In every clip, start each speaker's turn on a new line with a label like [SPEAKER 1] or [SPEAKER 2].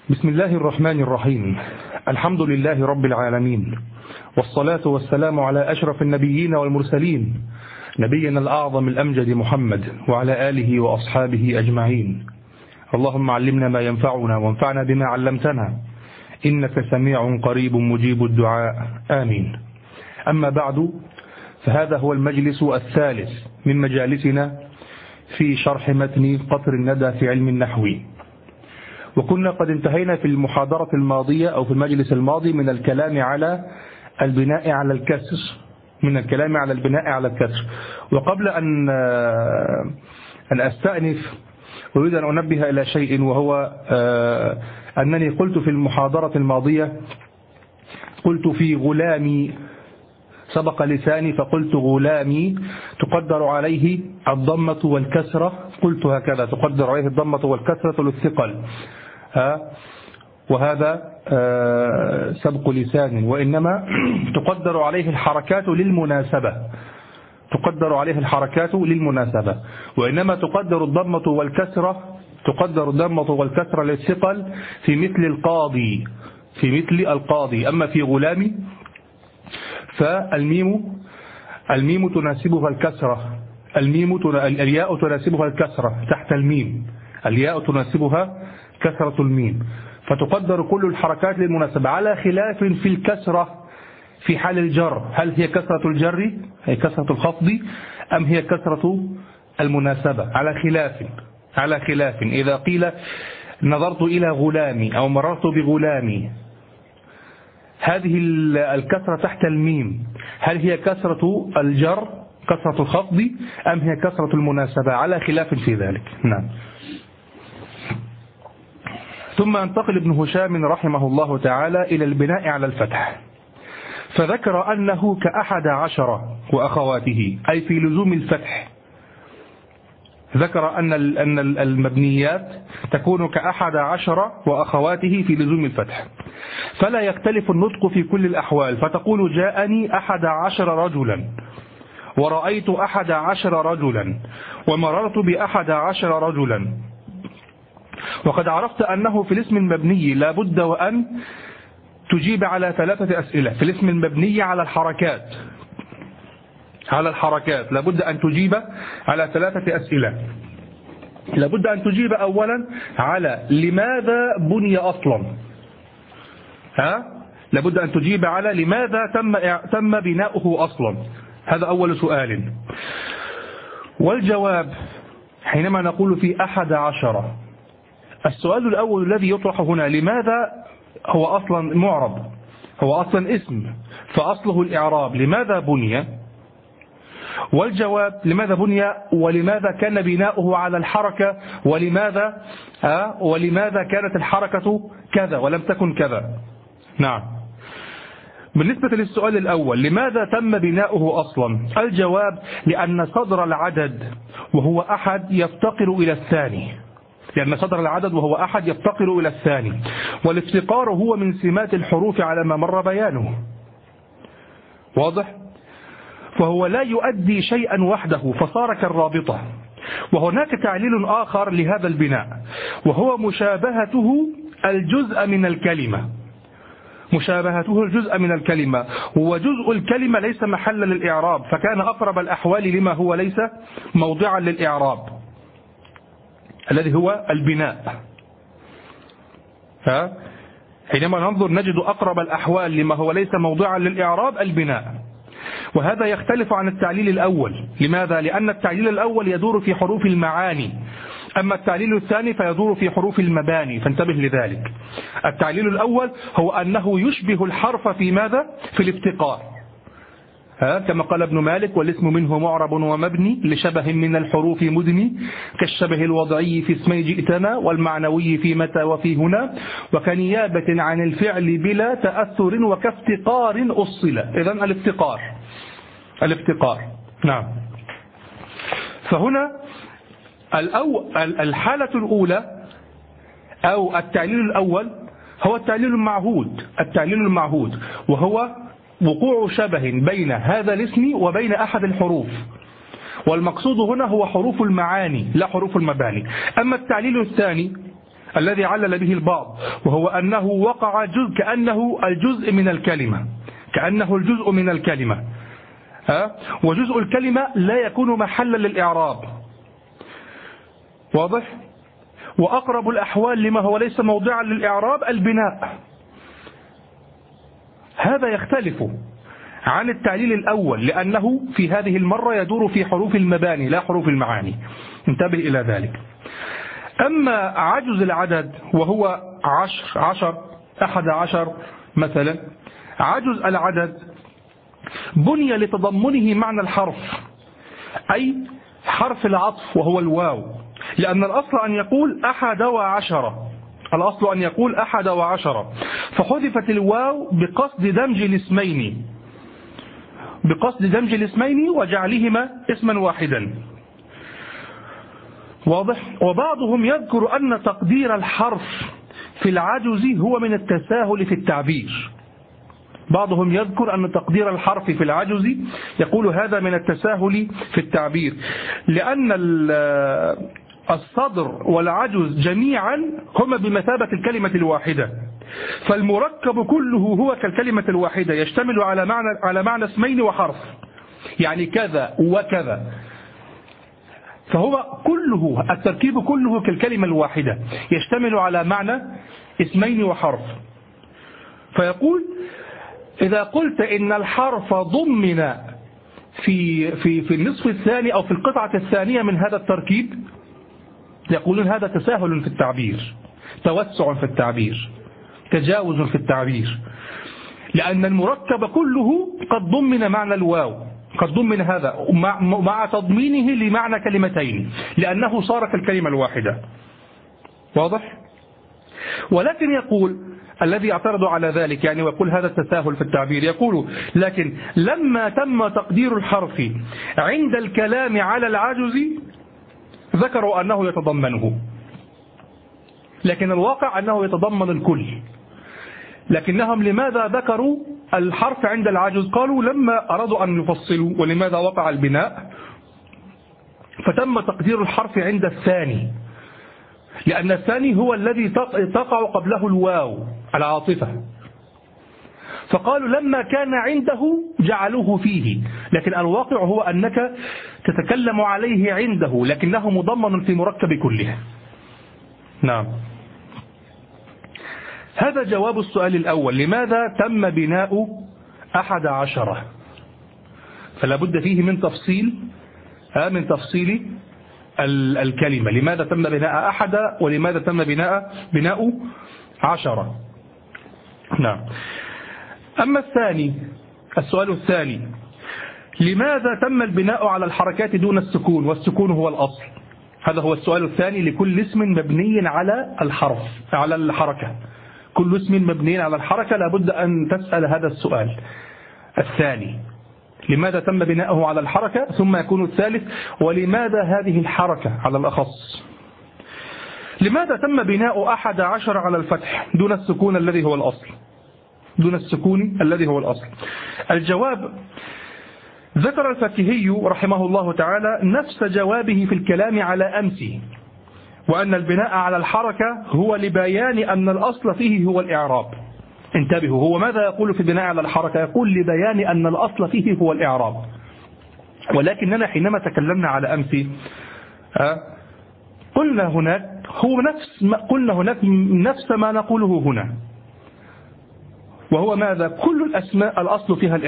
[SPEAKER 1] بسم الله الرحمن الرحيم. الحمد لله رب العالمين، والصلاة والسلام على أشرف النبيين والمرسلين، نبينا الأعظم الأمجد محمد وعلى آله وأصحابه أجمعين. اللهم علمنا ما ينفعنا وانفعنا بما علمتنا، إنك سميع قريب مجيب الدعاء، آمين. أما بعد، فهذا هو المجلس الثالث من مجالسنا في شرح متن قطر الندى في علم النحو. وكنا قد انتهينا في المحاضرة الماضية أو في المجلس الماضي من الكلام على البناء على الكسر. وقبل أن أستأنف أريد أن أنبه إلى شيء، وهو أنني قلت في المحاضرة الماضية، قلت في غلامي، سبق لساني فقلت غلامي تقدر عليه الضمة والكسرة، قلت هكذا تقدر عليه الضمة والكسرة للثقل، وهذا سبق لسان، وإنما تقدر عليه الحركات للمناسبة، وإنما تقدر الضمة والكسرة للثقل في مثل القاضي. أما في غلامي فالميم تناسبها الكسرة، الياء تناسبها الكسرة تحت الميم، الياء تناسبها كسرة الميم، فتقدر كل الحركات للمناسبة، على خلاف في الكسرة في حال الجر، هل هي كسرة الجر هي كسرة الخفض أم هي كسرة المناسبة، على خلاف. إذا قيل نظرت إلى غلامي أو مررت بغلامي، هذه الكسرة تحت الميم هل هي كسرة الجر كسرة الخفض أم هي كسرة المناسبة، على خلاف في ذلك. نعم. ثم انتقل ابن هشام رحمه الله تعالى إلى البناء على الفتح، فذكر أنه ك11 وأخواته، أي في لزوم الفتح. ذكر أن المبنيات تكون ك11 وأخواته في لزوم الفتح، فلا يختلف النطق في كل الأحوال، فتقول جاءني 11 رجلا، ورأيت 11 رجلا، ومررت ب11 رجلا. وقد عرفت أنه في الاسم المبني لا بد وأن تجيب على 3 أسئلة. في الاسم المبني على الحركات لابد أن تجيب على 3 أسئلة. لابد أن تجيب أولا على لماذا بني أصلا، لابد أن تجيب على لماذا تم بناؤه أصلا، هذا أول سؤال. والجواب حينما نقول في 11، السؤال الأول الذي يطرح هنا، لماذا هو أصلا معرب، هو أصلا اسم فأصله الإعراب، لماذا بني؟ والجواب لماذا بني، ولماذا كان بناؤه على الحركة، ولماذا كانت الحركة كذا ولم تكن كذا. نعم. بالنسبة للسؤال الأول، لماذا تم بناؤه أصلا؟ الجواب لأن صدر العدد وهو أحد يفتقر إلى الثاني، والافتقار هو من سمات الحروف على ما مر بيانه، واضح؟ فهو لا يؤدي شيئا وحده فصار كالرابطة. وهناك تعليل آخر لهذا البناء، وهو مشابهته الجزء من الكلمة، وجزء الكلمة ليس محلا للإعراب، فكان أقرب الأحوال لما هو ليس موضعا للإعراب الذي هو البناء. حينما ننظر نجد أقرب الأحوال لما هو ليس موضعا للإعراب البناء، وهذا يختلف عن التعليل الأول. لماذا؟ لأن التعليل الأول يدور في حروف المعاني، أما التعليل الثاني فيدور في حروف المباني، فانتبه لذلك. التعليل الأول هو أنه يشبه الحرف في ماذا؟ في الافتقار، كما قال ابن مالك: والاسم منه معرب ومبني لشبه من الحروف مدني، كالشبه الوضعي في اسمي جئتنا، والمعنوي في متى وفي هنا، وكنيابة عن الفعل بلا تأثر، وكافتقار أصل. إذن الافتقار. نعم. فهنا الحالة الأولى أو التعليل الأول هو التعليل المعهود، وهو وقوع شبه بين هذا الاسم وبين أحد الحروف، والمقصود هنا هو حروف المعاني لا حروف المباني. أما التعليل الثاني الذي علل به البعض، وهو أنه وقع كأنه الجزء من الكلمة، كأنه الجزء من الكلمة، وجزء الكلمة لا يكون محلا للإعراب. واضح؟ وأقرب الأحوال لما هو ليس موضعا للإعراب البناء. هذا يختلف عن التعليل الأول، لأنه في هذه المرة يدور في حروف المباني لا حروف المعاني، انتبه إلى ذلك. أما عجز العدد وهو 10 11 مثلا، عجز العدد بني لتضمنه معنى الحرف، أي حرف العطف وهو الواو، لأن الأصل أن يقول 11، الأصل أن يقول 11، فحذفت الواو بقصد دمج الاسمين وجعلهما اسما واحدا. واضح؟ وبعضهم يذكر أن تقدير الحرف في العجز هو من التساهل في التعبير. بعضهم يذكر أن تقدير الحرف في العجز يقول هذا من التساهل في التعبير، لأن الصدر والعجز جميعا هما بمثابة الكلمة الواحدة، فالمركب كله هو كالكلمة الواحدة، يشتمل على معنى اسمين وحرف، يعني كذا وكذا، فهو كله التركيب كله كالكلمة الواحدة يشتمل على معنى اسمين وحرف. فيقول إذا قلت إن الحرف ضمن في النصف الثاني أو في القطعة الثانية من هذا التركيب، يقولون هذا تساهل في التعبير، توسع في التعبير، تجاوز في التعبير، لأن المركب كله قد ضمن معنى الواو، قد ضمن هذا مع تضمينه لمعنى كلمتين، لأنه صار كالكلمة الواحدة. واضح؟ ولكن يقول الذي يعترض على ذلك يعني ويقول هذا التساهل في التعبير، يقول لكن لما تم تقدير الحرف عند الكلام على العجز ذكروا أنه يتضمنه، لكن الواقع أنه يتضمن الكل. لكنهم لماذا ذكروا الحرف عند العجز؟ قالوا لما أرادوا أن يفصلوا ولماذا وقع البناء فتم تقدير الحرف عند الثاني، لأن الثاني هو الذي تقع قبله الواو العاطفة، فقالوا لما كان عنده جعلوه فيه، لكن الواقع هو أنك تتكلم عليه عنده لكنه مضمن في مركب كله. نعم، هذا جواب السؤال الأول، لماذا تم بناء 11؟ فلا بد فيه من تفصيل الكلمة، لماذا تم بناء 1 ولماذا تم بناء 10. نعم. أما السؤال الثاني، لماذا تم البناء على الحركات دون السكون والسكون هو الأصل؟ هذا هو السؤال الثاني لكل اسم مبني على الحركة، كل اسم مبني على الحركة لابد أن تسأل هذا السؤال الثاني، لماذا تم بناؤه على الحركة؟ ثم يكون الثالث، ولماذا هذه الحركة على الأخص؟ لماذا تم بناء 11 على الفتح دون السكون الذي هو الأصل؟ الجواب، ذكر الفاكهي رحمه الله تعالى نفس جوابه في الكلام على أمسي، وأن البناء على الحركة هو لبيان أن الأصل فيه هو الإعراب. انتبهوا، هو ماذا يقول في البناء على الحركة؟ يقول لبيان أن الأصل فيه هو الإعراب، ولكننا حينما تكلمنا على أمسي قلنا هناك نفس ما نقوله هنا، وهو ماذا؟ كل الأسماء الأصل فيها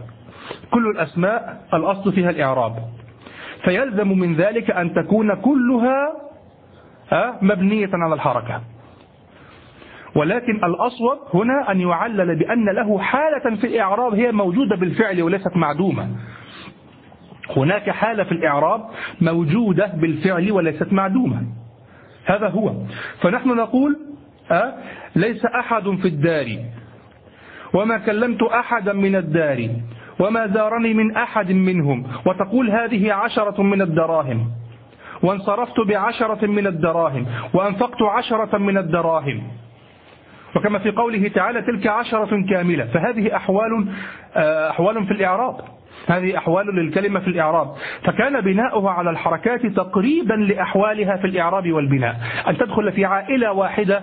[SPEAKER 1] الإعراب، فيلزم من ذلك أن تكون كلها مبنية على الحركة، ولكن الأصوب هنا أن يعلل بأن له حالة في الإعراب هي موجودة بالفعل وليست معدومة. هناك حالة في الإعراب موجودة بالفعل وليست معدومة، هذا هو. فنحن نقول ليس أحد في الدار، وما كلمت أحدا من الدار، وما زارني من أحد منهم، وتقول هذه 10 من الدراهم، وانصرفت ب10 من الدراهم، وأنفقت 10 من الدراهم، وكما في قوله تعالى تلك 10 كاملة. فهذه أحوال في الإعراب، هذه أحوال للكلمة في الإعراب، فكان بناؤها على الحركات تقريبا لأحوالها في الإعراب والبناء، أن تدخل في عائلة واحدة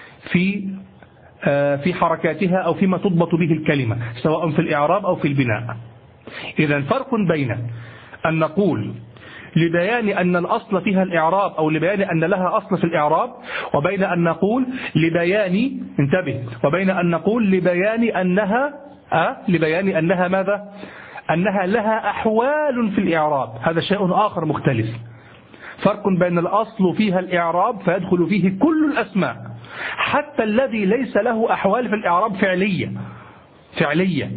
[SPEAKER 1] في حركاتها أو فيما تضبط به الكلمة، سواء في الإعراب أو في البناء. إذن فرق بين أن نقول لبيان أن الأصل فيها الإعراب أو لبيان أن لها أصل في الإعراب، وبين أن نقول لبيان، انتبه، وبين أن نقول لبيان أنها ماذا؟ أنها لها أحوال في الإعراب. هذا شيء آخر مختلف. فرق بين الأصل فيها الإعراب فيدخل فيه كل الأسماء حتى الذي ليس له أحوال في الإعراب فعلية.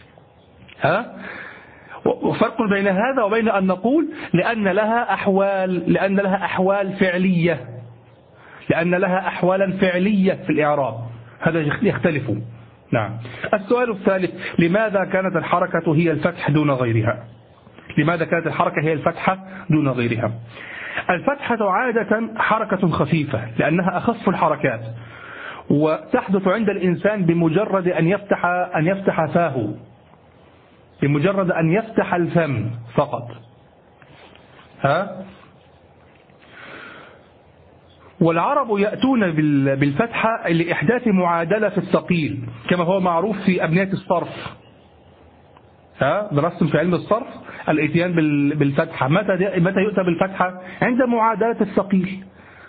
[SPEAKER 1] وفرق بين هذا وبين أن نقول لأن لها أحوال فعلية، لأن لها أحوالا فعلية في الإعراب، هذا يختلف. نعم. السؤال الثالث: لماذا كانت الحركة هي الفتح دون غيرها؟ لماذا كانت الحركة هي الفتحة دون غيرها؟ الفتحة عادة حركة خفيفة لأنها أخف الحركات، وتحدث عند الإنسان بمجرد أن يفتح فاه، بمجرد أن يفتح الفم فقط. والعرب يأتون بالفتحة لإحداث معادلة في الثقيل كما هو معروف في أبنية الصرف. درستم في علم الصرف الاتيان بالفتحة. متى يؤتى بالفتحة؟ عند معادلة الثقيل.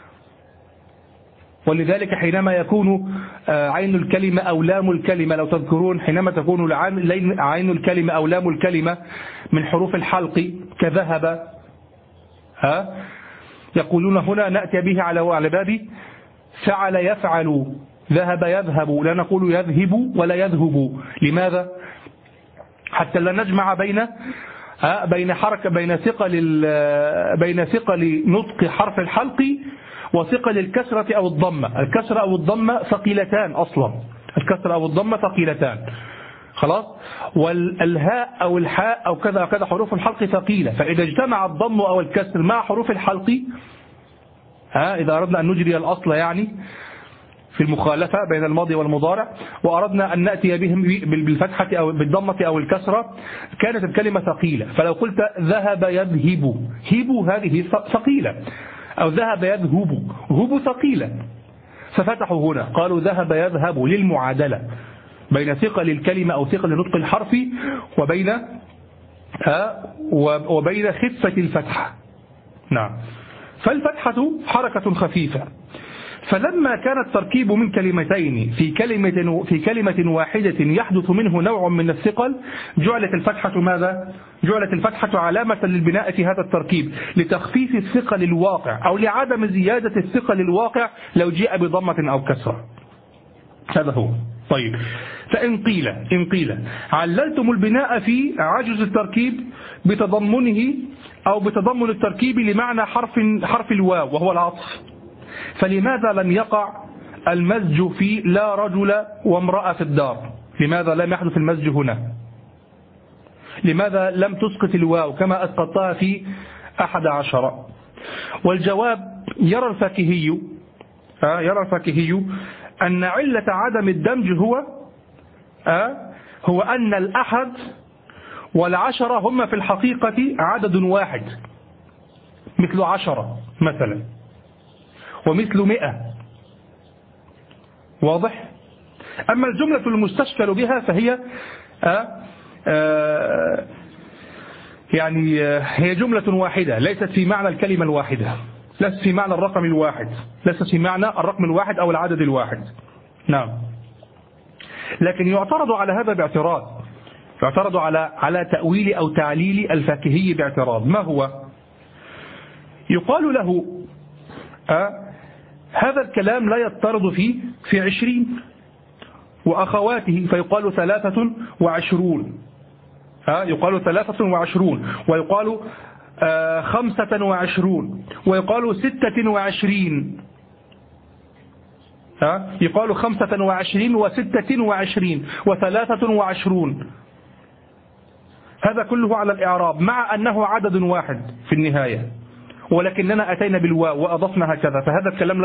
[SPEAKER 1] ولذلك حينما يكون عين الكلمة أو لام الكلمة، لو تذكرون حينما تكون عين الكلمة أو لام الكلمة من حروف الحلق كذهب، يقولون هنا نأتي به على باب فعل يفعل، ذهب يذهب، لا نقول يذهب ولا يذهب. لماذا؟ حتى لا نجمع بين حركة بين ثقل نطق حرف الحلق وثقل الكسرة أو الضمة. الكسرة أو الضمة ثقيلتان أصلا، الكسرة أو الضمة ثقيلتان، خلاص. والهاء أو الحاء أو كذا كذا حروف الحلق ثقيلة، فإذا اجتمع الضم أو الكسر مع حروف الحلق، إذا أردنا أن نجري الأصل يعني في المخالفة بين الماضي والمضارع، وأردنا أن نأتي بهم بالفتحة أو بالضمة أو الكسرة، كانت الكلمة ثقيلة. فلو قلت ذهب يذهب، هب هذه ثقيلة، أو ذهب يذهب، هب ثقيلة، ففتحوا هنا قالوا ذهب يذهب للمعادلة بين ثقل الكلمة أو ثقل نطق الحرف وبين خفة الفتحة. نعم. فالفتحة حركة خفيفة، فلما كان التركيب من كلمتين في كلمة واحدة يحدث منه نوع من الثقل، جعلت الفتحة ماذا؟ جعلت الفتحة علامة للبناء في هذا التركيب لتخفيف الثقل الواقع أو لعدم زيادة الثقل الواقع لو جاء بضمة أو كسرة. هذا هو. طيب، فإن قيل عللتم البناء في عجز التركيب بتضمنه أو بتضمن التركيب لمعنى حرف الواو وهو العطف، فلماذا لم يقع المزج في لا رجل وامرأة في الدار؟ لماذا لم يحدث المزج هنا؟ لماذا لم تسقط الواو كما أسقطتها في 11؟ والجواب: يرى الفاكهي أن علة عدم الدمج هو أن الأحد والعشرة هم في الحقيقة عدد واحد، مثل 10 مثلا ومثل 100. واضح؟ أما الجملة المستشكل بها فهي هي جملة واحدة، ليست في معنى الكلمة الواحدة، ليست في معنى الرقم الواحد، ليست في معنى الرقم الواحد أو العدد الواحد. نعم. لكن يعترض على هذا باعتراض، يعترض على تأويل أو تعليل الفاكهي باعتراض. ما هو؟ يقال له هذا الكلام لا يضطرد في 20 وأخواته، فيقال 23، يقال 23 ويقال 25 ويقال 26، يقال 25 و26 و23. هذا كله على الإعراب مع أنه عدد واحد في النهاية، ولكننا أتينا بالواو وأضفنا هكذا، فهذا الكلام لا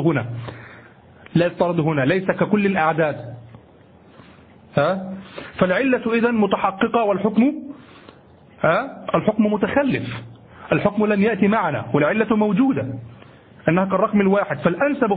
[SPEAKER 1] يضطرد هنا، ليس ككل الأعداد. فالعلة إذن متحققة والحكم الحكم متخلف، الحكم لم يأتي معنا والعلة موجودة أنها كالرقم الواحد. فالأنسب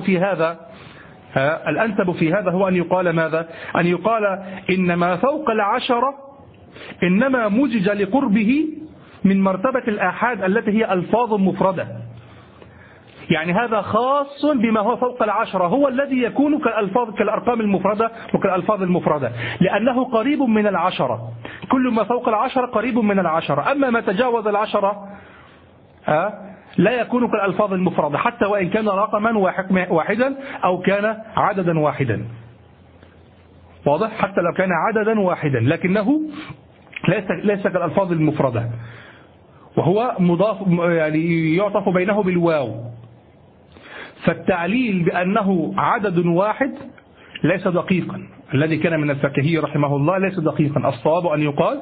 [SPEAKER 1] في هذا هو أن يقال ماذا؟ أن يقال إن ما فوق 10 إنما مزج لقربه من مرتبة الآحاد التي هي ألفاظ مفردة، يعني هذا خاص بما هو فوق 10، هو الذي يكون كالأرقام المفردة وكالألفاظ المفردة، لأنه قريب من 10، كل ما فوق 10 قريب من 10. أما ما تجاوز 10 لا يكون كالألفاظ المفردة حتى وإن كان رقما واحدا أو كان عددا واحدا، واضح؟ حتى لو كان عددا واحدا لكنه ليس كالألفاظ المفردة، وهو مضاف يعني يعطف بينه بالواو. فالتعليل بأنه عدد واحد ليس دقيقا، الذي كان من الفكهي رحمه الله ليس دقيقا. الصواب أن يقال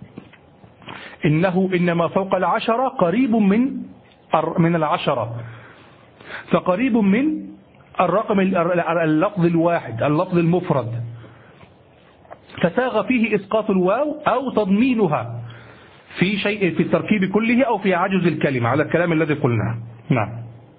[SPEAKER 1] إنه إنما فوق 10 قريب من 10، فقريب من الرقم اللفظ الواحد اللفظ المفرد، فساغ فيه إسقاط الواو أو تضمينها في شيء في التركيب كله أو في عجز الكلمة على الكلام الذي قلناه. نعم.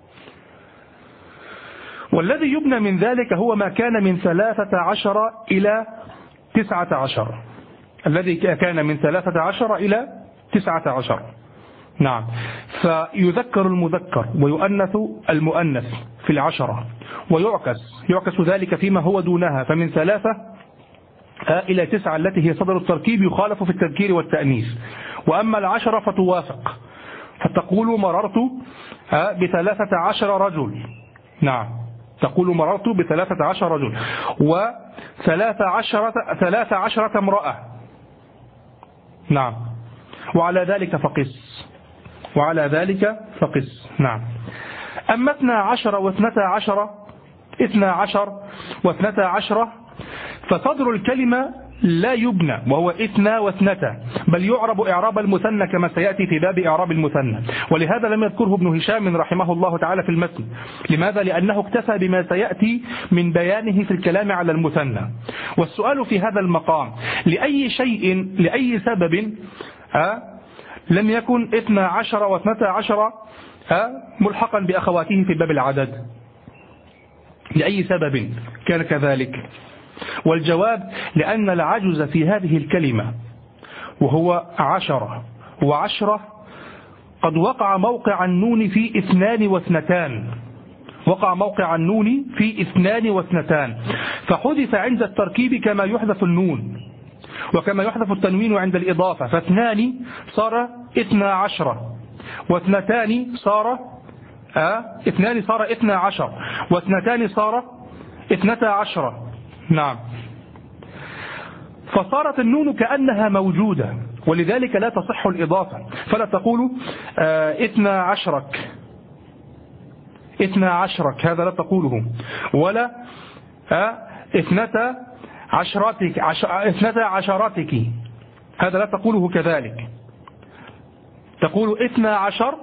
[SPEAKER 1] والذي يبنى من ذلك هو ما كان من 13 إلى 19، الذي كان من 13 إلى 19. نعم. فيذكر المذكر ويؤنث المؤنث في 10، ويعكس ذلك فيما هو دونها، فمن 3 إلى 9 التي هي صدر التركيب يخالف في التذكير والتأنيث. وأما 10 فتوافق، فتقول مررت ب13 رجل. نعم، تقول مررت ب13 رجل و13 امرأة. نعم. وعلى ذلك فقس. نعم. أما 12 و12 فصدر الكلمة لا يبنى وهو 2 و2، بل يعرب إعراب المثنى كما سيأتي في باب إعراب المثنى، ولهذا لم يذكره ابن هشام رحمه الله تعالى في المتن. لماذا؟ لأنه اكتفى بما سيأتي من بيانه في الكلام على المثنى. والسؤال في هذا المقام لأي سبب لم يكن 12 و12 ملحقا بأخواته في باب العدد؟ لأي سبب كان كذلك؟ والجواب لأن العجز في هذه الكلمة وهو 10 و10 قد وقع موقع النون في 2 و2، وقع موقع النون في 2 و2، فحذف عند التركيب كما يحذف النون وكما يحذف التنوين عند الإضافة، فاثنان صار 12 واثنتان صار 12 واثنتان صار 12. نعم. فصارت النون كأنها موجودة، ولذلك لا تصح الإضافة، فلا تقول 12 هذا لا تقوله، ولا 12 هذا لا تقوله كذلك. تقول 12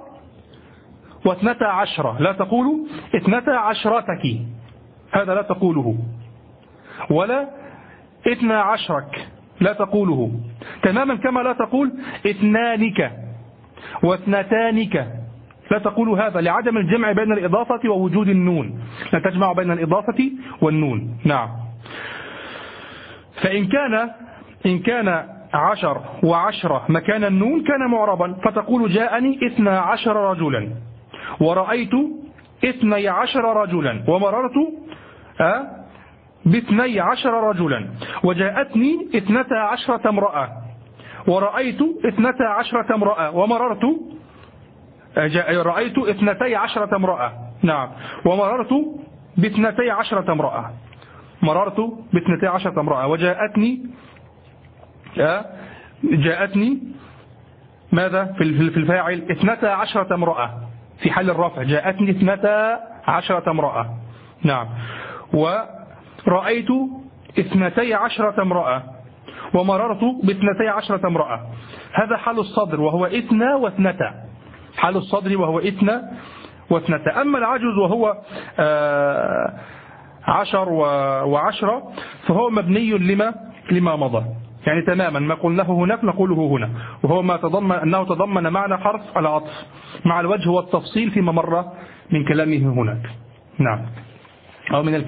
[SPEAKER 1] و12، لا تقول 12 هذا لا تقوله، ولا 12 لا تقوله، تماما كما لا تقول 2 و2 لا تقول هذا لعدم الجمع بين الإضافة ووجود النون، لا تجمع بين الإضافة والنون. نعم. فإن كان 10 و10 مكان النون كان معربا، فتقول جاءني 12 رجلا ورأيت 12 رجلا ومررت ب12 رجلا وجاءتني 12 امرأة ورأيت 12 امرأة ومررت رأيت 12 امرأة. نعم. ومررت ب12 امرأة، مررت ب12 امرأة جاءتني ماذا في الفاعل 12 امرأة في حال الرفع، جاءتني 12 امرأة. نعم. ورأيت 12 امرأة ومررت ب12 امرأة. هذا حال الصدر وهو 2 و2، حال الصدر وهو 2 و2. أما العجز وهو 10 و10 فهو مبني لما مضى، يعني تماما ما قلناه هناك نقوله هنا، وهو ما أنه تضمن معنى حرف العطف مع الوجه والتفصيل فيما مر من كلامه هناك. نعم، أو من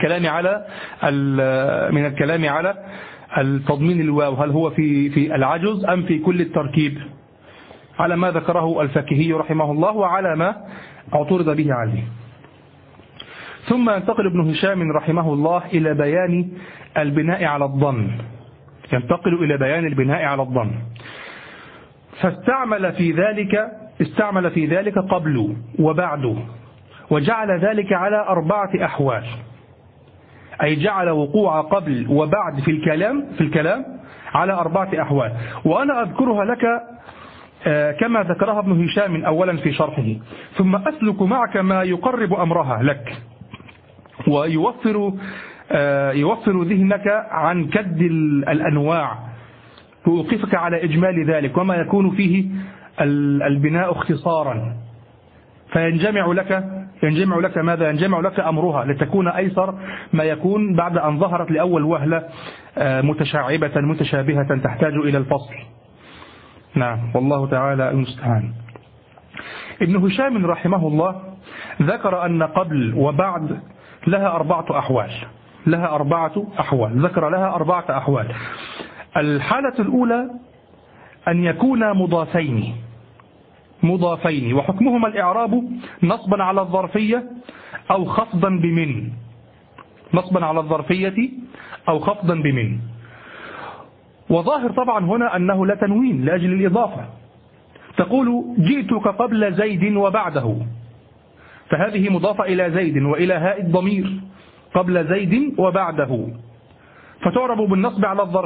[SPEAKER 1] الكلام على التضمين الواو، هل هو في العجز أم في كل التركيب، على ما ذكره الفاكهي رحمه الله وعلى ما اعترض به عليه. ثم ينتقل ابن هشام رحمه الله إلى بيان البناء على الظن، ينتقل إلى بيان البناء على الظن، فاستعمل في ذلك قبل وبعد، وجعل ذلك على 4 أحوال، أي جعل وقوع قبل وبعد في الكلام على 4 أحوال، وأنا أذكرها لك كما ذكرها ابن هشام أولا في شرحه، ثم أسلك معك ما يقرب أمرها لك ويوفر ذهنك عن كد الأنواع، وأوقفك على إجمال ذلك وما يكون فيه البناء اختصارا، فينجمع لك ماذا؟ ينجمع لك أمرها لتكون أيسر ما يكون بعد أن ظهرت لأول وهلة متشعبة متشابهة تحتاج إلى الفصل. نعم، والله تعالى المستعان. ابن هشام رحمه الله ذكر أن قبل وبعد لها 4 أحوال، ذكر لها 4 أحوال. الحالة الأولى أن يكون مضافين وحكمهما الإعراب نصبا على الظرفية أو خفضا بمن، وظاهر طبعا هنا أنه لا تنوين لأجل الإضافة، تقول جئتك قبل زيد وبعده، فهذه مضافة إلى زيد وإلى هاء الضمير قبل زيد وبعده، فتعرب بالنصب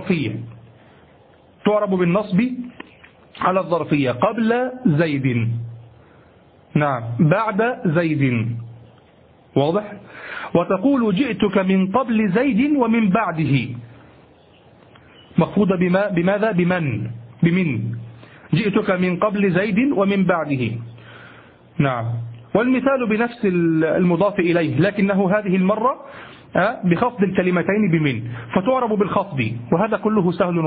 [SPEAKER 1] على الظرفية قبل زيد، نعم، بعد زيد، واضح؟ وتقول جئتك من قبل زيد ومن بعده، مخفوضة بماذا؟ بمن، جئتك من قبل زيد ومن بعده. نعم، والمثال بنفس المضاف إليه، لكنه هذه المرة بخفض الكلمتين بمن، فتعرب بالخفض، وهذا كله سهل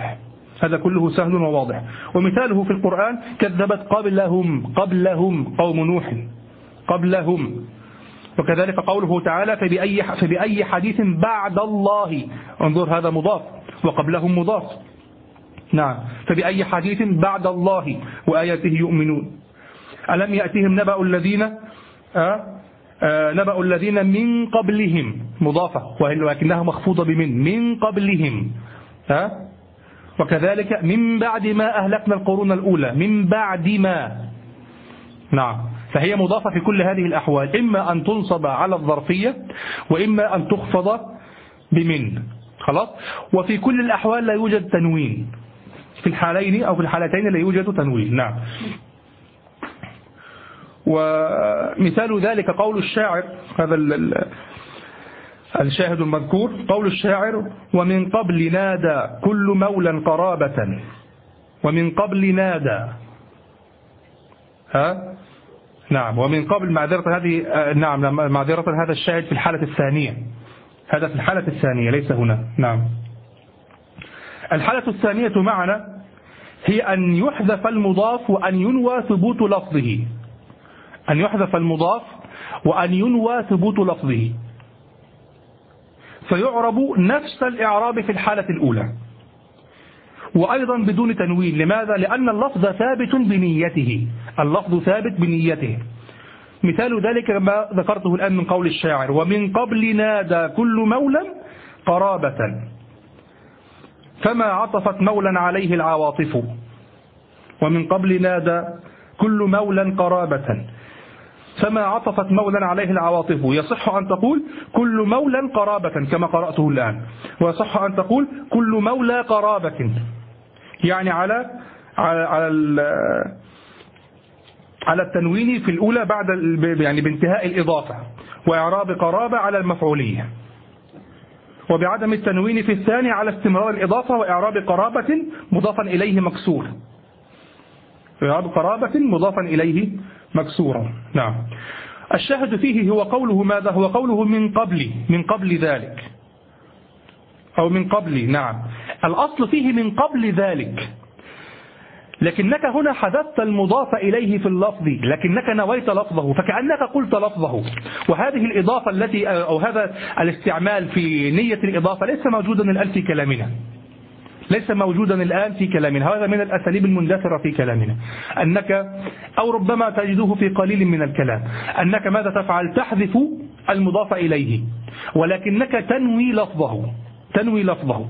[SPEAKER 1] وواضح. ومثاله في القرآن كذبت قبلهم قوم نوح قبلهم، وكذلك قوله تعالى فبأي حديث بعد الله، انظر هذا مضاف وقبلهم مضاف. نعم، فبأي حديث بعد الله وآياته يؤمنون. ألم يأتهم نبأ الذين من قبلهم، مضافة ولكنها مخفوضة من قبلهم، وكذلك من بعد ما أهلكنا القرون الأولى، من بعد ما. نعم، فهي مضافة في كل هذه الأحوال، إما أن تنصب على الظرفية وإما أن تخفض بمن، خلاص. وفي كل الأحوال لا يوجد تنوين، في الحالين أو في الحالتين لا يوجد تنوين. نعم. ومثال ذلك قول الشاعر، هذا الشاهد المذكور، قول الشاعر ومن قبل نادى كل مولى قرابة، ومن قبل نادى، نعم، ومن قبل معذرة هذه، نعم، معذرة هذا الشاهد في الحالة الثانية، هذا في الحالة الثانية ليس هنا. نعم، الحالة الثانية معنا هي أن يحذف المضاف وأن ينوى ثبوت لفظه، أن يحذف المضاف وأن ينوى ثبوت لفظه، فيعرب نفس الإعراب في الحالة الأولى، وأيضا بدون تنوين. لماذا؟ لأن اللفظ ثابت بنيته، اللفظ ثابت بنيته. مثال ذلك ما ذكرته الآن من قول الشاعر ومن قبل نادى كل مولى قرابة، فما عطفت مولا عليه العواطف، ومن قبل نادى كل مولى قرابة، فما عطفت مولا عليه العواطف. يصح أن تقول كل مولى قرابة كما قرأته الآن، ويصح أن تقول كل مولى قرابة، يعني على التنوين في الأولى بعد يعني بانتهاء الإضافة، وإعراب قرابة على المفعولية، وبعدم التنوين في الثاني على استمرار الإضافة وإعراب قرابة مضافا إليه مكسور، إعراب قرابة مضافا إليه مكسورا. نعم، الشاهد فيه هو قوله ماذا؟ هو قوله من قبل ذلك، أو من قبل، نعم، الأصل فيه من قبل ذلك، لكنك هنا حذفت المضاف إليه في اللفظ، لكنك نويت لفظه، فكأنك قلت لفظه. وهذه الإضافة التي أو هذا الاستعمال في نية الإضافة ليس موجودا الآن في كلامنا، ليس موجودا الآن في كلامنا. هذا من الأساليب المندثرة في كلامنا، أنك أو ربما تجده في قليل من الكلام، أنك ماذا تفعل؟ تحذف المضاف إليه، ولكنك تنوي لفظه.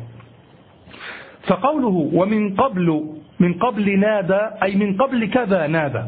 [SPEAKER 1] فقوله ومن قبل، من قبل نادى أي من قبل كذا نادى،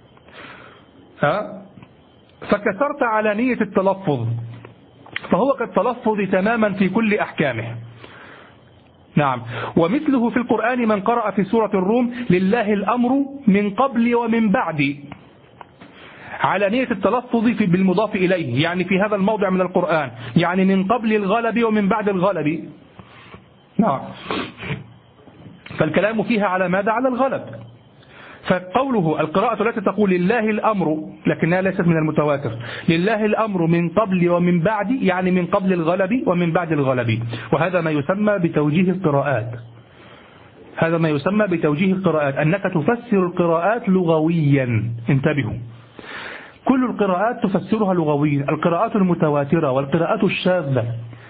[SPEAKER 1] فكسرت على نية التلفظ، فهو كالتلفظ تماما في كل أحكامه. نعم. ومثله في القرآن من قرأ في سورة الروم لله الأمر من قبل ومن بعد، على نية التلفظ بالمضاف إليه، يعني في هذا الموضع من القرآن، يعني من قبل الغلب ومن بعد الغلب. نعم. فالكلام فيها على ماذا؟ على الغلب. فقوله القراءة التي تقول لله الأمر، لكنها ليست من المتواتر، لله الأمر من قبل ومن بعد، يعني من قبل الغلب ومن بعد الغلب. وهذا ما يسمى بتوجيه القراءات، هذا ما يسمى بتوجيه القراءات، أنك تفسر القراءات لغويا. انتبهوا، كل القراءات تفسرها لغويا، القراءات المتواترة والقراءات الشاذة،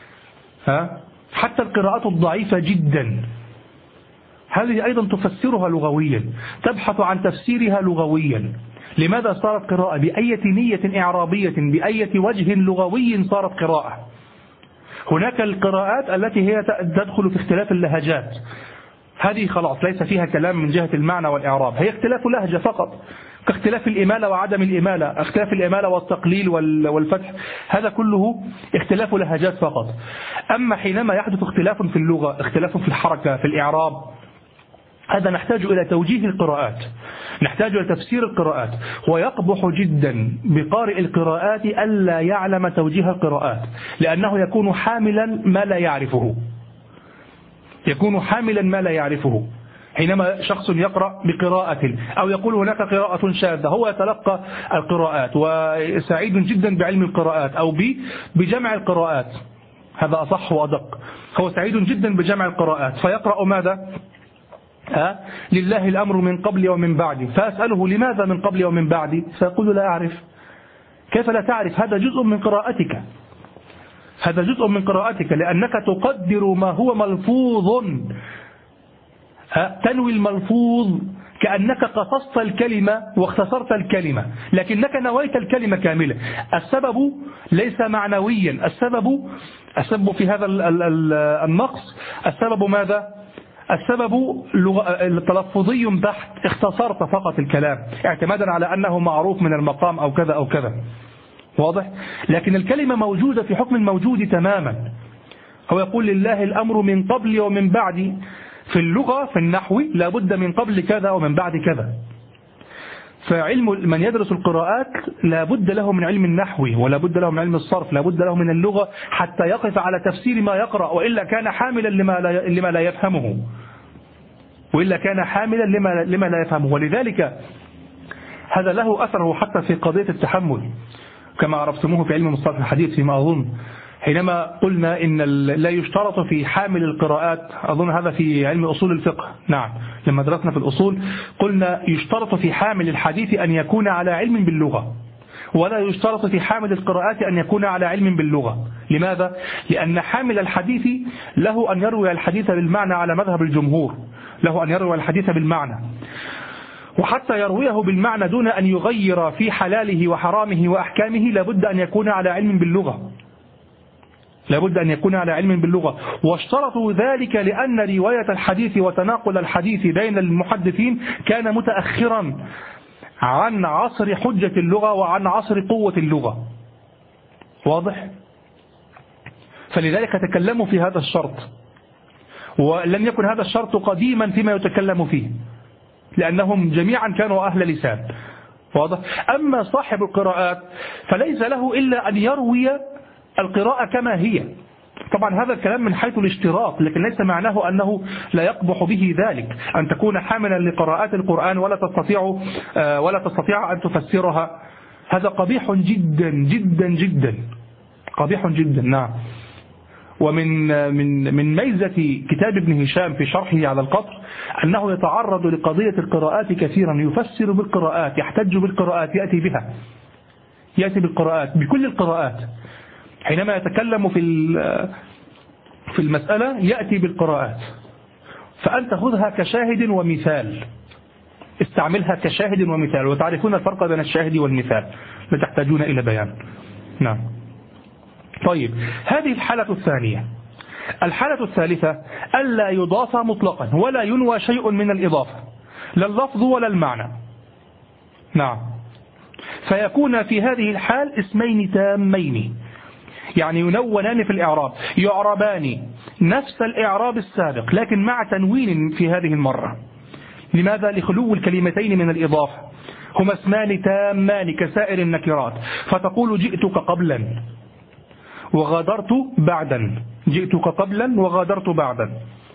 [SPEAKER 1] حتى القراءات الضعيفة جدا، هذه أيضا تفسرها لغويا، تبحث عن تفسيرها لغويا. لماذا صارت قراءة؟ بأية نية إعرابية، بأية وجه لغوي صارت قراءة. هناك القراءات التي هي تدخل في اختلاف اللهجات، هذه خلاص ليس فيها كلام من جهة المعنى والإعراب، هي اختلاف لهجة فقط، كاختلاف الإمالة وعدم الإمالة، اختلاف الإمالة والتقليل والفتح، هذا كله اختلاف لهجات فقط. أما حينما يحدث اختلاف في اللغة، اختلاف في الحركة، في الإعراب، هذا نحتاج إلى توجيه القراءات، نحتاج إلى تفسير القراءات. ويقبح جدا بقارئ القراءات ألا يعلم توجيه القراءات، لأنه يكون حاملا ما لا يعرفه، يكون حاملا ما لا يعرفه. حينما شخص يقرأ بقراءة أو يقول هناك قراءة شاذة، هو يتلقى القراءات وسعيد جدا بعلم القراءات أو بجمع القراءات، هذا أصح وأدق، هو سعيد جدا بجمع القراءات، فيقرأ ماذا؟ لله الأمر من قبل ومن بعد، فأسأله لماذا من قبل ومن بعد؟ فيقول لا أعرف. كيف لا تعرف؟ هذا جزء من قراءتك، هذا جزء من قراءتك، لأنك تقدر ما هو ملفوظ، تنوي الملفوظ، كأنك قصصت الكلمة واختصرت الكلمة، لكنك نويت الكلمة كاملة. السبب ليس معنويا، السبب في هذا النقص، السبب ماذا؟ السبب تلفظي بحت، اختصرت فقط الكلام اعتمادا على أنه معروف من المقام أو كذا أو كذا، واضح؟ لكن الكلمة موجودة في حكم الموجود تماما. هو يقول لله الأمر من قبل ومن بعد، في اللغة في النحو لابد من قبل كذا ومن بعد كذا. فعلم من يدرس القراءات لابد له من علم النحو، ولا بد له من علم الصرف، لابد له من اللغة حتى يقف على تفسير ما يقرأ، وإلا كان حاملا لما لا يفهمه، وإلا كان حاملا لما لا يفهمه. ولذلك هذا له أثره حتى في قضية التحمل، كما عرفتموه في علم مصطلح الحديث فيما أظن، حينما قلنا إن لا يشترط في حامل القراءات، أظن هذا في علم أصول الفقه، نعم لما درسنا في الأصول قلنا يشترط في حامل الحديث أن يكون على علم باللغة، ولا يشترط في حامل القراءات أن يكون على علم باللغة. لماذا؟ لأن حامل الحديث له أن يروي الحديث بالمعنى على مذهب الجمهور، له أن يروي الحديث بالمعنى، وحتى يرويه بالمعنى دون أن يغير في حلاله وحرامه وأحكامه لابد أن يكون على علم باللغة، لابد أن يكون على علم باللغة. واشترطوا ذلك لأن رواية الحديث وتناقل الحديث بين المحدثين كان متأخرا عن عصر حجة اللغة وعن عصر قوة اللغة، واضح؟ فلذلك تكلموا في هذا الشرط، ولم يكن هذا الشرط قديما فيما يتكلم فيه، لأنهم جميعا كانوا أهل لسان، واضح؟ أما صاحب القراءات فليس له إلا أن يروي القراءة كما هي. طبعا هذا الكلام من حيث الاشتراط، لكن ليس معناه أنه لا يقبح به ذلك أن تكون حاملا لقراءات القرآن ولا تستطيع أن تفسرها، هذا قبيح جدا جدا جدا، قبيح جدا. نعم. ومن ميزة كتاب ابن هشام في شرحه على القطر أنه يتعرض لقضية القراءات كثيرا، يفسر بالقراءات، يحتج بالقراءات، يأتي بالقراءات بكل القراءات. حينما يتكلم في المسألة يأتي بالقراءات، فأنت خذها كشاهد ومثال، استعملها كشاهد ومثال، وتعرفون الفرق بين الشاهد والمثال، لا تحتاجون إلى بيان. نعم. طيب، هذه الحالة الثانية. الحالة الثالثة ألا يضاف مطلقا ولا ينوى شيء من الإضافة، لا اللفظ ولا المعنى. نعم. فيكون في هذه الحال اسمين تامين، يعني ينونان في الإعراب، يعربان نفس الإعراب السابق لكن مع تنوين في هذه المرة. لماذا؟ لخلو الكلمتين من الإضافة. هما اسمان تامان كسائر النكرات، فتقول جئتك قبلا وغادرت بعدا، جئتك قبلا وغادرت بعدا،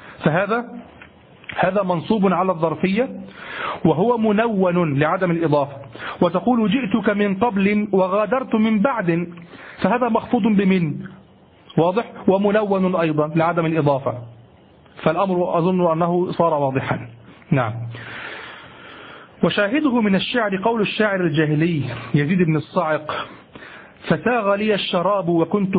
[SPEAKER 1] فهذا منصوب على الظرفية وهو منون لعدم الإضافة. وتقول جئتك من قبل وغادرت من بعد، فهذا مخفوض بمن، واضح، ومنون أيضا لعدم الإضافة. فالأمر أظن أنه صار واضحا. نعم. وشاهده من الشعر قول الشاعر الجاهلي يزيد بن الصاعق: فساغ لي الشراب وكنت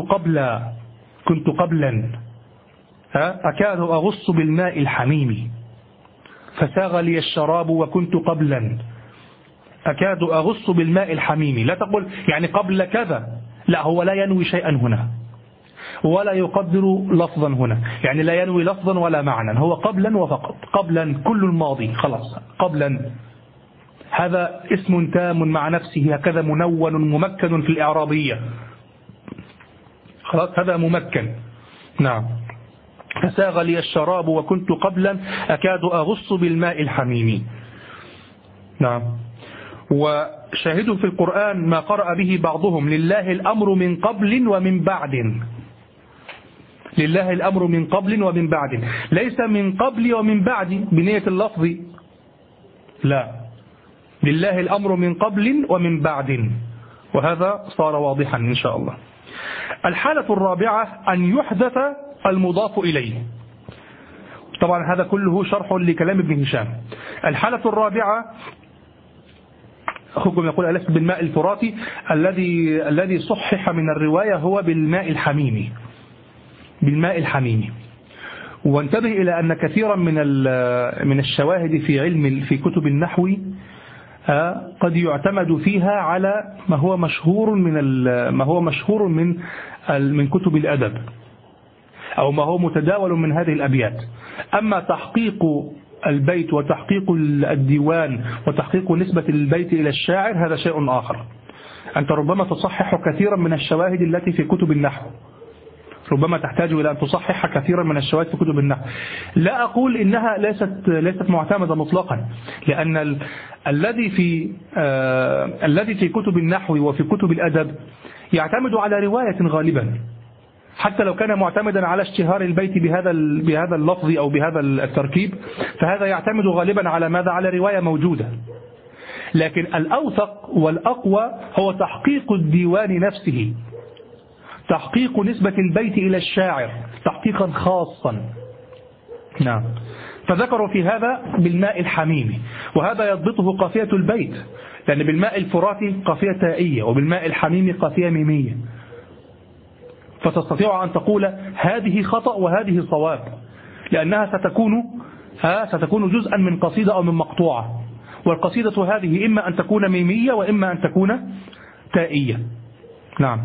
[SPEAKER 1] قبلا أكاد أغص بالماء الحميم. فساغ لي الشراب وكنت قبلا أكاد أغص بالماء الحميم. لا تقول يعني قبل كذا، لا، هو لا ينوي شيئا هنا ولا يقدر لفظا هنا، يعني لا ينوي لفظا ولا معنى، هو قبلا وفقط، قبلا كل الماضي خلاص، قبلا. هذا اسم تام مع نفسه هكذا منون ممكن في الإعرابية، خلاص هذا ممكن. نعم. فساغ لي الشراب وكنت قبلا أكاد أغص بالماء الحميم. نعم. وشاهدوا في القرآن ما قرأ به بعضهم: لله الأمر من قبل ومن بعد. لله الأمر من قبل ومن بعد، ليس من قبل ومن بعد بنية اللفظ، لا، لله الأمر من قبل ومن بعد، وهذا صار واضحا إن شاء الله. الحالة الرابعة أن يحدث المضاف إليه. طبعا هذا كله شرح لكلام ابن هشام. الحالة الرابعة أخوكم يقول ألست بالماء الفراتي، الذي صحح من الرواية هو بالماء الحميمي، بالماء الحميمي. وانتبه إلى أن كثيرا من الشواهد في كتب النحو قد يعتمد فيها على ما هو مشهور من كتب الأدب، أو ما هو متداول من هذه الأبيات. أما تحقيق البيت وتحقيق الديوان وتحقيق نسبة البيت إلى الشاعر هذا شيء آخر. أنت ربما تصحح كثيرا من الشواهد التي في كتب النحو، ربما تحتاج إلى أن تصحح كثيرا من الشواهد في كتب النحو. لا أقول إنها ليست معتمدة مطلقا، لأن الذي في كتب النحو وفي كتب الأدب يعتمد على رواية غالبا، حتى لو كان معتمدا على اشتهار البيت بهذا اللفظ أو بهذا التركيب، فهذا يعتمد غالبا على ماذا؟ على رواية موجودة. لكن الأوثق والأقوى هو تحقيق الديوان نفسه، تحقيق نسبة البيت إلى الشاعر تحقيقا خاصا. نعم. فذكروا في هذا بالماء الحميمي، وهذا يضبطه قافية البيت، لأن بالماء الفراتي قافية تائية وبالماء الحميمي قافية ميمية، فتستطيع أن تقول هذه خطأ وهذه صواب، لأنها ستكون جزءا من قصيدة أو من مقطوعة، والقصيدة هذه إما أن تكون ميمية وإما أن تكون تائية. نعم.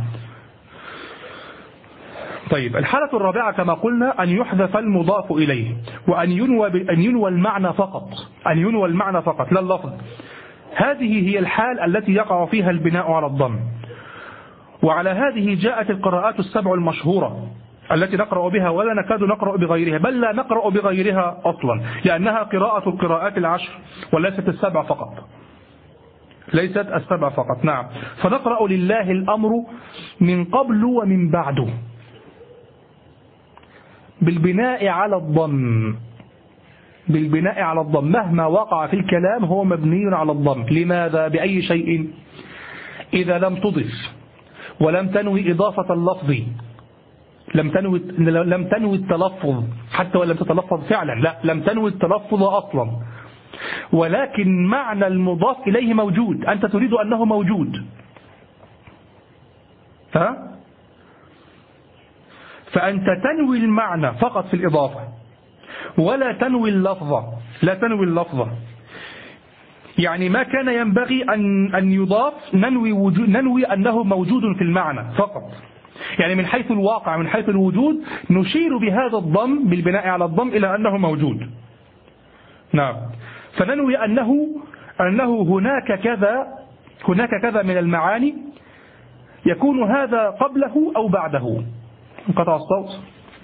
[SPEAKER 1] طيب، الحالة الرابعة كما قلنا أن يحذف المضاف إليه، وأن ينوى المعنى فقط، أن ينوى المعنى فقط لا اللفظ. هذه هي الحال التي يقع فيها البناء على الضم، وعلى هذه جاءت القراءات السبع المشهورة التي نقرأ بها ولا نكاد نقرأ بغيرها، بل لا نقرأ بغيرها أصلا، لأنها قراءة القراءات العشر وليست السبع فقط، ليست السبع فقط. نعم. فنقرأ لله الأمر من قبل ومن بعد بالبناء على الضم، بالبناء على الضم، مهما وقع في الكلام هو مبني على الضم. لماذا؟ بأي شيء؟ إذا لم تضف ولم تنوي إضافة اللفظ لم تنوي التلفظ حتى ولم تتلفظ فعلا، لا، لم تنوي التلفظ أصلا، ولكن معنى المضاف إليه موجود، أنت تريد أنه موجود، فأنت تنوي المعنى فقط في الإضافة ولا تنوي اللفظة، لا تنوي اللفظة. يعني ما كان ينبغي أن يضاف ننوي أنه موجود في المعنى فقط. يعني من حيث الواقع، من حيث الوجود، نشير بهذا الضم، بالبناء على الضم، إلى أنه موجود. نعم، فننوي أنه هناك كذا من المعاني يكون هذا قبله أو بعده. انقطع الصوت.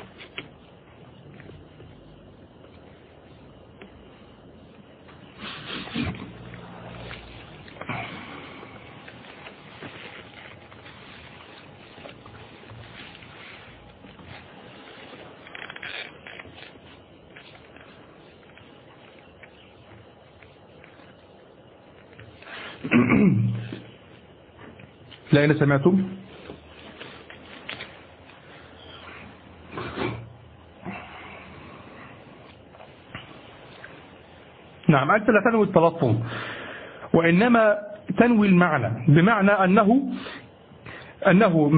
[SPEAKER 1] لا، إن سمعتم. نعم، أنت لا تنوي التلفظ وإنما تنوي المعنى، بمعنى أنه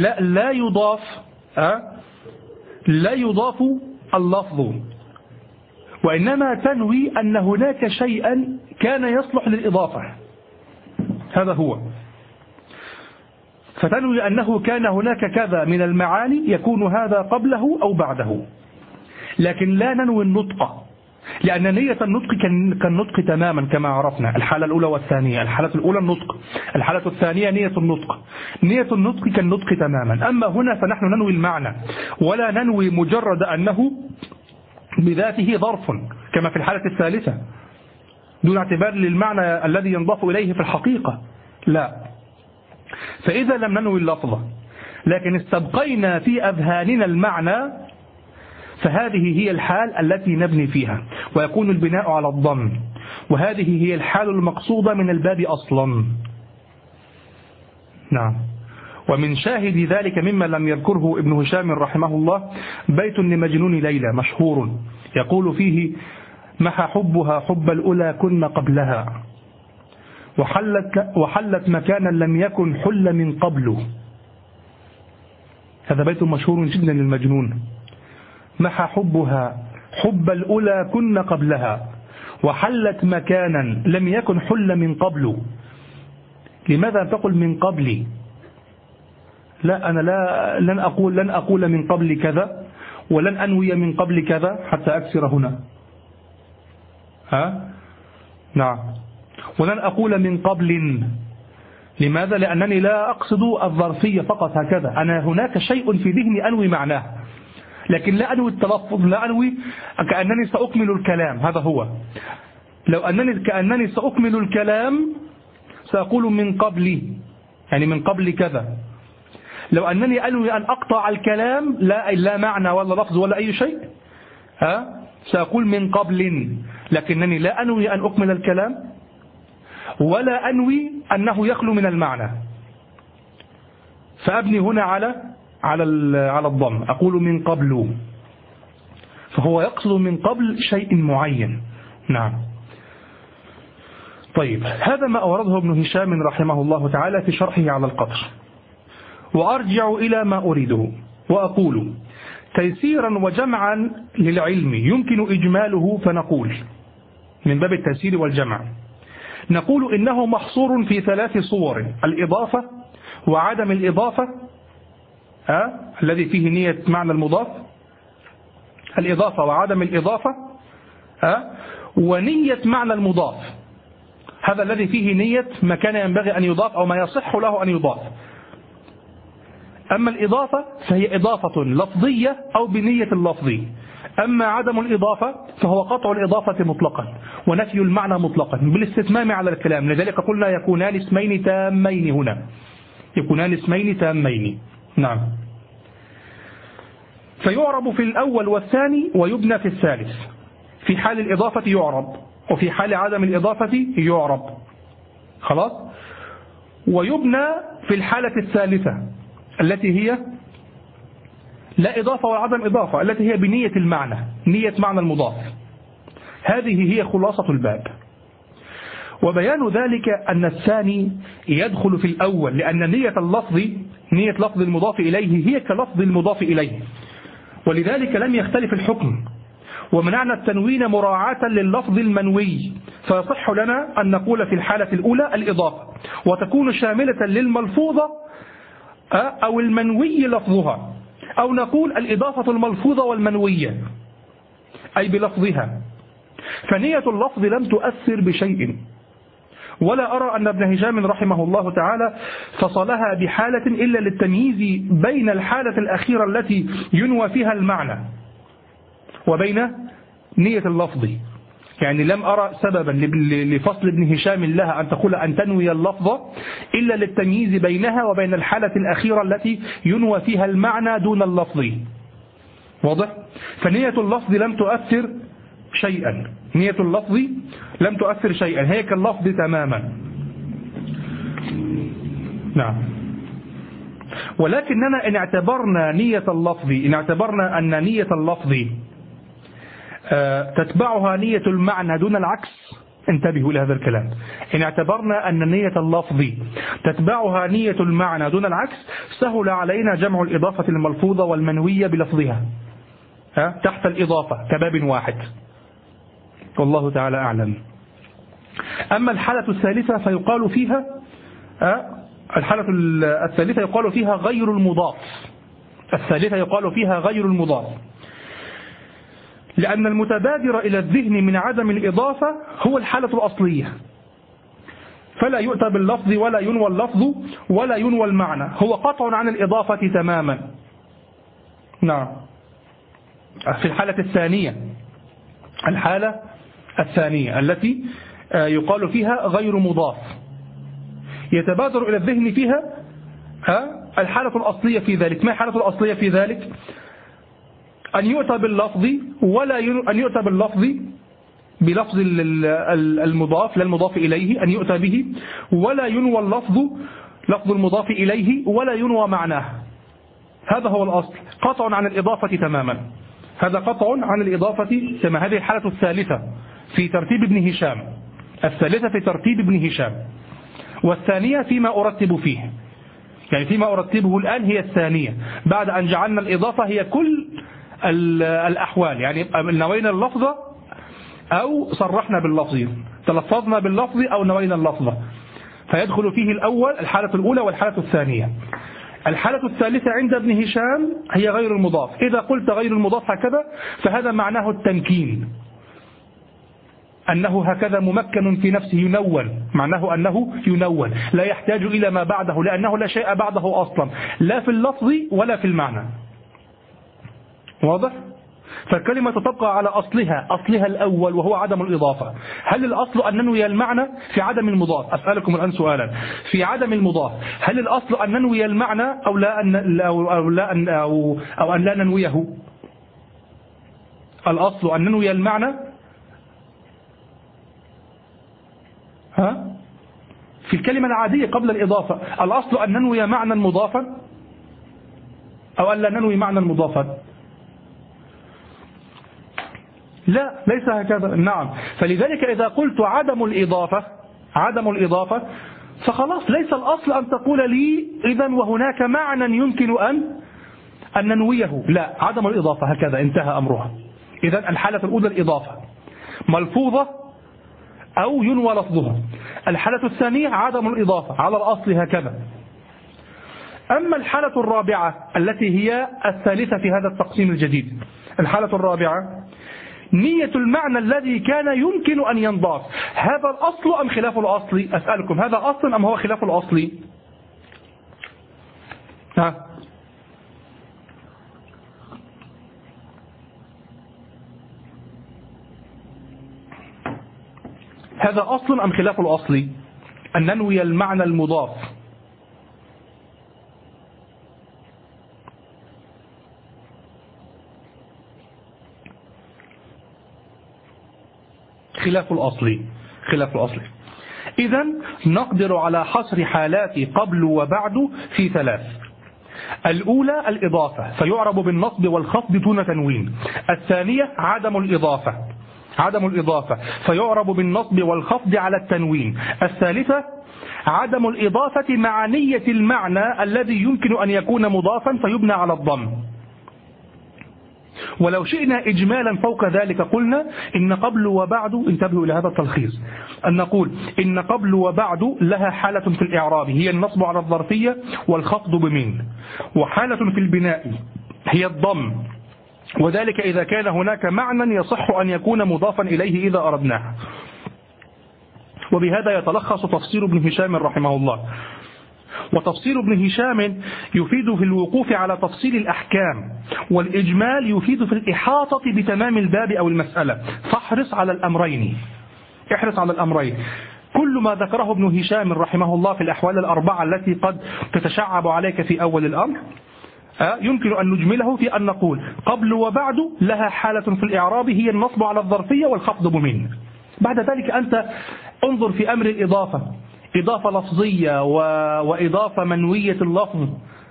[SPEAKER 1] لا يضاف اللفظ، وإنما تنوي أن هناك شيئا كان يصلح للإضافة، هذا هو. فتنوي أنه كان هناك كذا من المعاني يكون هذا قبله أو بعده، لكن لا ننوي النطق، لأن نية النطق كالنطق تماما كما عرفنا. الحالة الأولى والثانية، الحالة الأولى النطق، الحالة الثانية نية النطق. نية النطق كالنطق تماما. أما هنا فنحن ننوي المعنى، ولا ننوي مجرد أنه بذاته ظرف كما في الحالة الثالثة دون اعتبار للمعنى الذي ينضاف إليه في الحقيقة، لا. فإذا لم ننوي اللفظة لكن استبقينا في أذهاننا المعنى، فهذه هي الحال التي نبني فيها، ويكون البناء على الضم، وهذه هي الحال المقصودة من الباب أصلا. نعم. ومن شاهد ذلك مما لم يذكره ابن هشام رحمه الله بيت لمجنون ليلى مشهور يقول فيه: محى حبها حب الأولى كن قبلها، وحلت مكانا لم يكن حل من قبله. هذا بيت مشهور جدا للمجنون. محى حبها حب الأولى كن قبلها، وحلت مكانا لم يكن حل من قبله. لماذا تقول من قبلي؟ لا، أنا لن أقول من قبل كذا، ولن أنوي من قبل كذا حتى أكسر هنا. نعم. ولن أقول من قبل. لماذا؟ لأنني لا أقصد الظرفية فقط هكذا، أنا هناك شيء في ذهني أنوي معناه، لكن لا أنوي التلفظ، لا أنوي كأنني سأكمل الكلام. هذا هو. لو أنني كأنني سأكمل الكلام سأقول من قبلي، يعني من قبل كذا. لو أنني أنوي أن أقطع الكلام، لا معنى ولا لفظ ولا أي شيء، سأقول من قبل، لكنني لا أنوي أن أكمل الكلام ولا أنوي أنه يخلو من المعنى، فأبني هنا على الضم، أقول من قبل، فهو يقصد من قبل شيء معين. نعم. طيب، هذا ما أورده ابن هشام رحمه الله تعالى في شرحه على القطر. وأرجع إلى ما أريده وأقول: تيسيرا وجمعا للعلم يمكن إجماله، فنقول من باب التيسير والجمع، نقول إنه محصور في 3 صور: الإضافة وعدم الإضافة، الذي فيه نية معنى المضاف، الإضافة وعدم الإضافة، ونية معنى المضاف، هذا الذي فيه نية ما كان ينبغي أن يضاف أو ما يصح له أن يضاف. أما الإضافة فهي إضافة لفظية أو بنية اللفظي، أما عدم الإضافة فهو قطع الإضافة مطلقا ونفي المعنى مطلقا بالاستتمام على الكلام. لذلك قلنا يكونان اسمين تامين هنا، يكونان اسمين تامين. نعم. فيعرب في الأول والثاني ويبنى في الثالث. في حال الإضافة يعرب، وفي حال عدم الإضافة يعرب. خلاص. ويبنى في الحالة الثالثة التي هي لا إضافة ولا عدم إضافة، التي هي بنية المعنى، نية معنى المضاف. هذه هي خلاصة الباب. وبيان ذلك أن الثاني يدخل في الأول، لأن نية اللفظ، نية لفظ المضاف إليه هي كلفظ المضاف إليه، ولذلك لم يختلف الحكم. ومنعنا التنوين مراعاة لللفظ المنوي، فيصح لنا أن نقول في الحالة الأولى الإضافة، وتكون شاملة للملفوظة أو المنوي لفظها، أو نقول الإضافة الملفوظة والمنوية أي بلفظها. فنية اللفظ لم تؤثر بشيء، ولا أرى أن ابن هشام رحمه الله تعالى فصلها بحالة إلا للتمييز بين الحالة الأخيرة التي ينوى فيها المعنى وبين نية اللفظ. يعني لم أرى سببا لفصل ابن هشام لها أن تقول أن تنوي اللفظ إلا للتمييز بينها وبين الحالة الأخيرة التي ينوى فيها المعنى دون اللفظ. واضح؟ فنية اللفظ لم تؤثر شيئا، نية اللفظ لم تؤثر شيئا، هي كاللفظ تماما. نعم. ولكننا إن اعتبرنا نية اللفظ، إن اعتبرنا أن نية اللفظ تتبعها نية المعنى دون العكس، انتبهوا لهذا الكلام، إن اعتبرنا أن نية اللفظ تتبعها نية المعنى دون العكس، سهل علينا جمع الإضافة الملفوظة والمنوية بلفظها تحت الإضافة كباب واحد، والله تعالى أعلم. أما الحالة الثالثة فيقال فيها الحالة الثالثة يقال فيها غير المضاف، الثالثة يقال فيها غير المضاف، لأن المتبادر إلى الذهن من عدم الإضافة هو الحالة الأصلية، فلا يؤتى باللفظ ولا ينوى اللفظ ولا ينوى المعنى، هو قطع عن الإضافة تماما. نعم. في الحالة الثانية، الحالة الثانية التي يقال فيها غير مضاف، يتبادر إلى الذهن فيها الحالة الأصلية في ذلك. ما الحالة الأصلية في ذلك؟ أن يؤتى باللفظ ولا أن يؤتى باللفظ بلفظ المضاف لا المضاف إليه أن يؤتى به، ولا ينوى اللفظ لفظ المضاف إليه ولا ينوى معناه. هذا هو الأصل، قطع عن الإضافة تماما، هذا قطع عن الإضافة تماما. هذه الحالة الثالثة في ترتيب ابن هشام، الثالثة في ترتيب ابن هشام، والثانية فيما أرتب فيه، يعني فيما أرتبه الآن هي الثانية، بعد أن جعلنا الإضافة هي كل الأحوال، يعني نوينا اللفظ أو صرحنا باللفظ، تلفظنا باللفظ أو نوينا اللفظ، فيدخل فيه الأول الحالة الأولى والحالة الثانية. الحالة الثالثة عند ابن هشام هي غير المضاف. إذا قلت غير المضاف هكذا فهذا معناه التمكين، أنه هكذا ممكن في نفسه، ينون، معناه أنه ينون لا يحتاج إلى ما بعده، لأنه لا شيء بعده أصلا، لا في اللفظ ولا في المعنى. واضح؟ فالكلمة تبقى على أصلها الأول وهو عدم الإضافة. هل الأصل أن ننوي المعنى في عدم المضاف؟ أسألكم الآن سؤالا، في عدم المضاف هل الأصل أن ننوي المعنى أو أن لا ننويه؟ الأصل أن ننوي المعنى في الكلمة العادية قبل الإضافة، الأصل أن ننوي معنى مضافا أو أن لا ننوي معنى مضافا؟ لا، ليس هكذا. نعم. فلذلك إذا قلت عدم الإضافة فخلاص ليس الأصل أن تقول لي إذن وهناك معنى يمكن أن ننويه، لا، عدم الإضافة هكذا انتهى أمرها. إذن الحالة الأولى الإضافة ملفوظة أو ينوى لفظها، الحالة الثانية عدم الإضافة على الأصل هكذا. أما الحالة الرابعة التي هي الثالثة في هذا التقسيم الجديد، الحالة الرابعة نية المعنى الذي كان يمكن أن ينضاف، هذا الأصل أم خلاف الأصل؟ أسألكم، هذا أصل أم هو خلاف الأصل؟ هذا أصل أم خلاف الأصل؟ أن ننوي المعنى المضاف. خلاف الأصل. إذن نقدر على حصر حالات قبل وبعد في ثلاث. الأولى الإضافة فيعرب بالنصب والخفض دون تنوين. الثانية عدم الإضافة فيعرب بالنصب والخفض على التنوين. الثالثة عدم الإضافة مع نية المعنى الذي يمكن أن يكون مضافا فيبنى على الضم. ولو شئنا إجمالا فوق ذلك قلنا إن قبل وبعد، انتبهوا إلى هذا التلخيص، أن نقول إن قبل وبعد لها حالة في الإعراب هي النصب على الظرفية والخفض بمن، وحالة في البناء هي الضم، وذلك إذا كان هناك معنى يصح أن يكون مضافا إليه إذا أردناه. وبهذا يتلخص تفسير ابن هشام رحمه الله. وتفسير ابن هشام يفيد في الوقوف على تفصيل الأحكام، والإجمال يفيد في الإحاطة بتمام الباب أو المسألة. فاحرص على الأمرين، احرص على الأمرين. كل ما ذكره ابن هشام رحمه الله في الأحوال الأربعة التي قد تتشعب عليك في أول الأمر يمكن أن نجمله في أن نقول قبل وبعد لها حالة في الإعراب هي النصب على الظرفية والخفض بمن. بعد ذلك أنت انظر في أمر الإضافة، إضافة لفظية وإضافة منوية اللفظ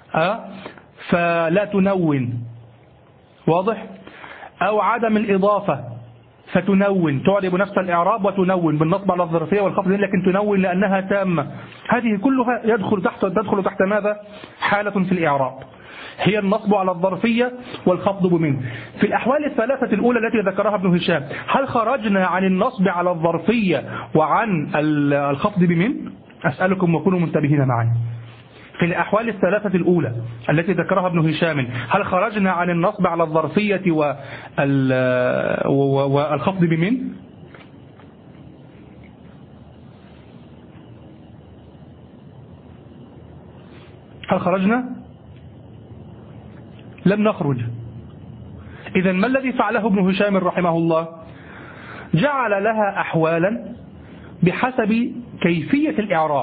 [SPEAKER 1] فلا تنون، واضح؟ أو عدم الإضافة فتنون، تعرب نفس الإعراب وتنون بالنصب على الظرفية والخفض لكن تنون لأنها تامة. هذه كلها تدخل تحت ماذا؟ حالة في الإعراب هي النصب على الظرفية والخفض بمن. في الأحوال الثلاثة الأولى التي ذكرها ابن هشام هل خرجنا عن النصب على الظرفية وعن الخفض بمن؟ أسألكم وكونوا منتبهين معي. في الأحوال الثلاثة الأولى التي ذكرها ابن هشام هل خرجنا عن النصب على الظرفية والخفض بمن؟ هل خرجنا؟ لم نخرج. إذن ما الذي فعله ابن هشام رحمه الله؟ جعل لها أحوالا بحسب كيفية الإعراب،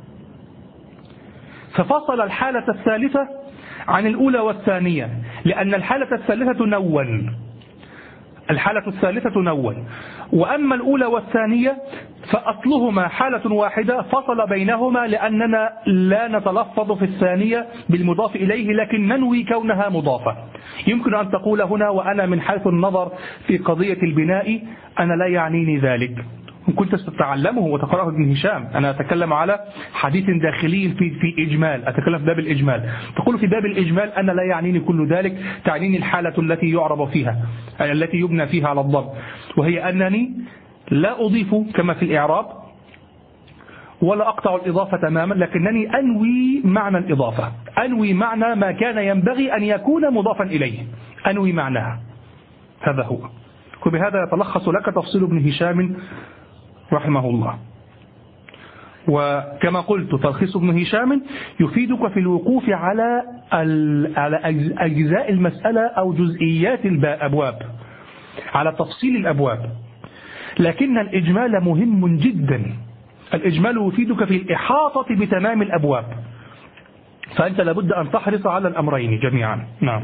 [SPEAKER 1] ففصل الحالة الثالثة عن الأولى والثانية لأن الحالة الثالثة تنون، وأما الأولى والثانية فأصلهما حالة واحدة فصل بينهما لأننا لا نتلفظ في الثانية بالمضاف إليه لكن ننوي كونها مضافة. يمكن أن تقول هنا وأنا من حيث النظر في قضية البناء أنا لا يعنيني ذلك، كنت ستتعلمه وتقرأه ابن هشام. أنا أتكلم على حديث داخلي في إجمال، أتكلم في باب الإجمال. تقول في باب الإجمال أنا لا يعنيني كل ذلك، تعنيني الحالة التي يعرب فيها التي يبنى فيها على الضم، وهي أنني لا أضيف كما في الإعراب ولا أقطع الإضافة تماما لكنني أنوي معنى الإضافة، أنوي معنى ما كان ينبغي أن يكون مضافا إليه، أنوي معناها. هذا هو. وبهذا يتلخص لك تفصيل ابن هشام رحمه الله. وكما قلت تلخيص ابن هشام يفيدك في الوقوف على أجزاء المسألة أو جزئيات الأبواب، على تفصيل الأبواب، لكن الإجمال مهم جدا. الإجمال يفيدك في الإحاطة بتمام الأبواب، فأنت لابد أن تحرص على الأمرين جميعا. نعم.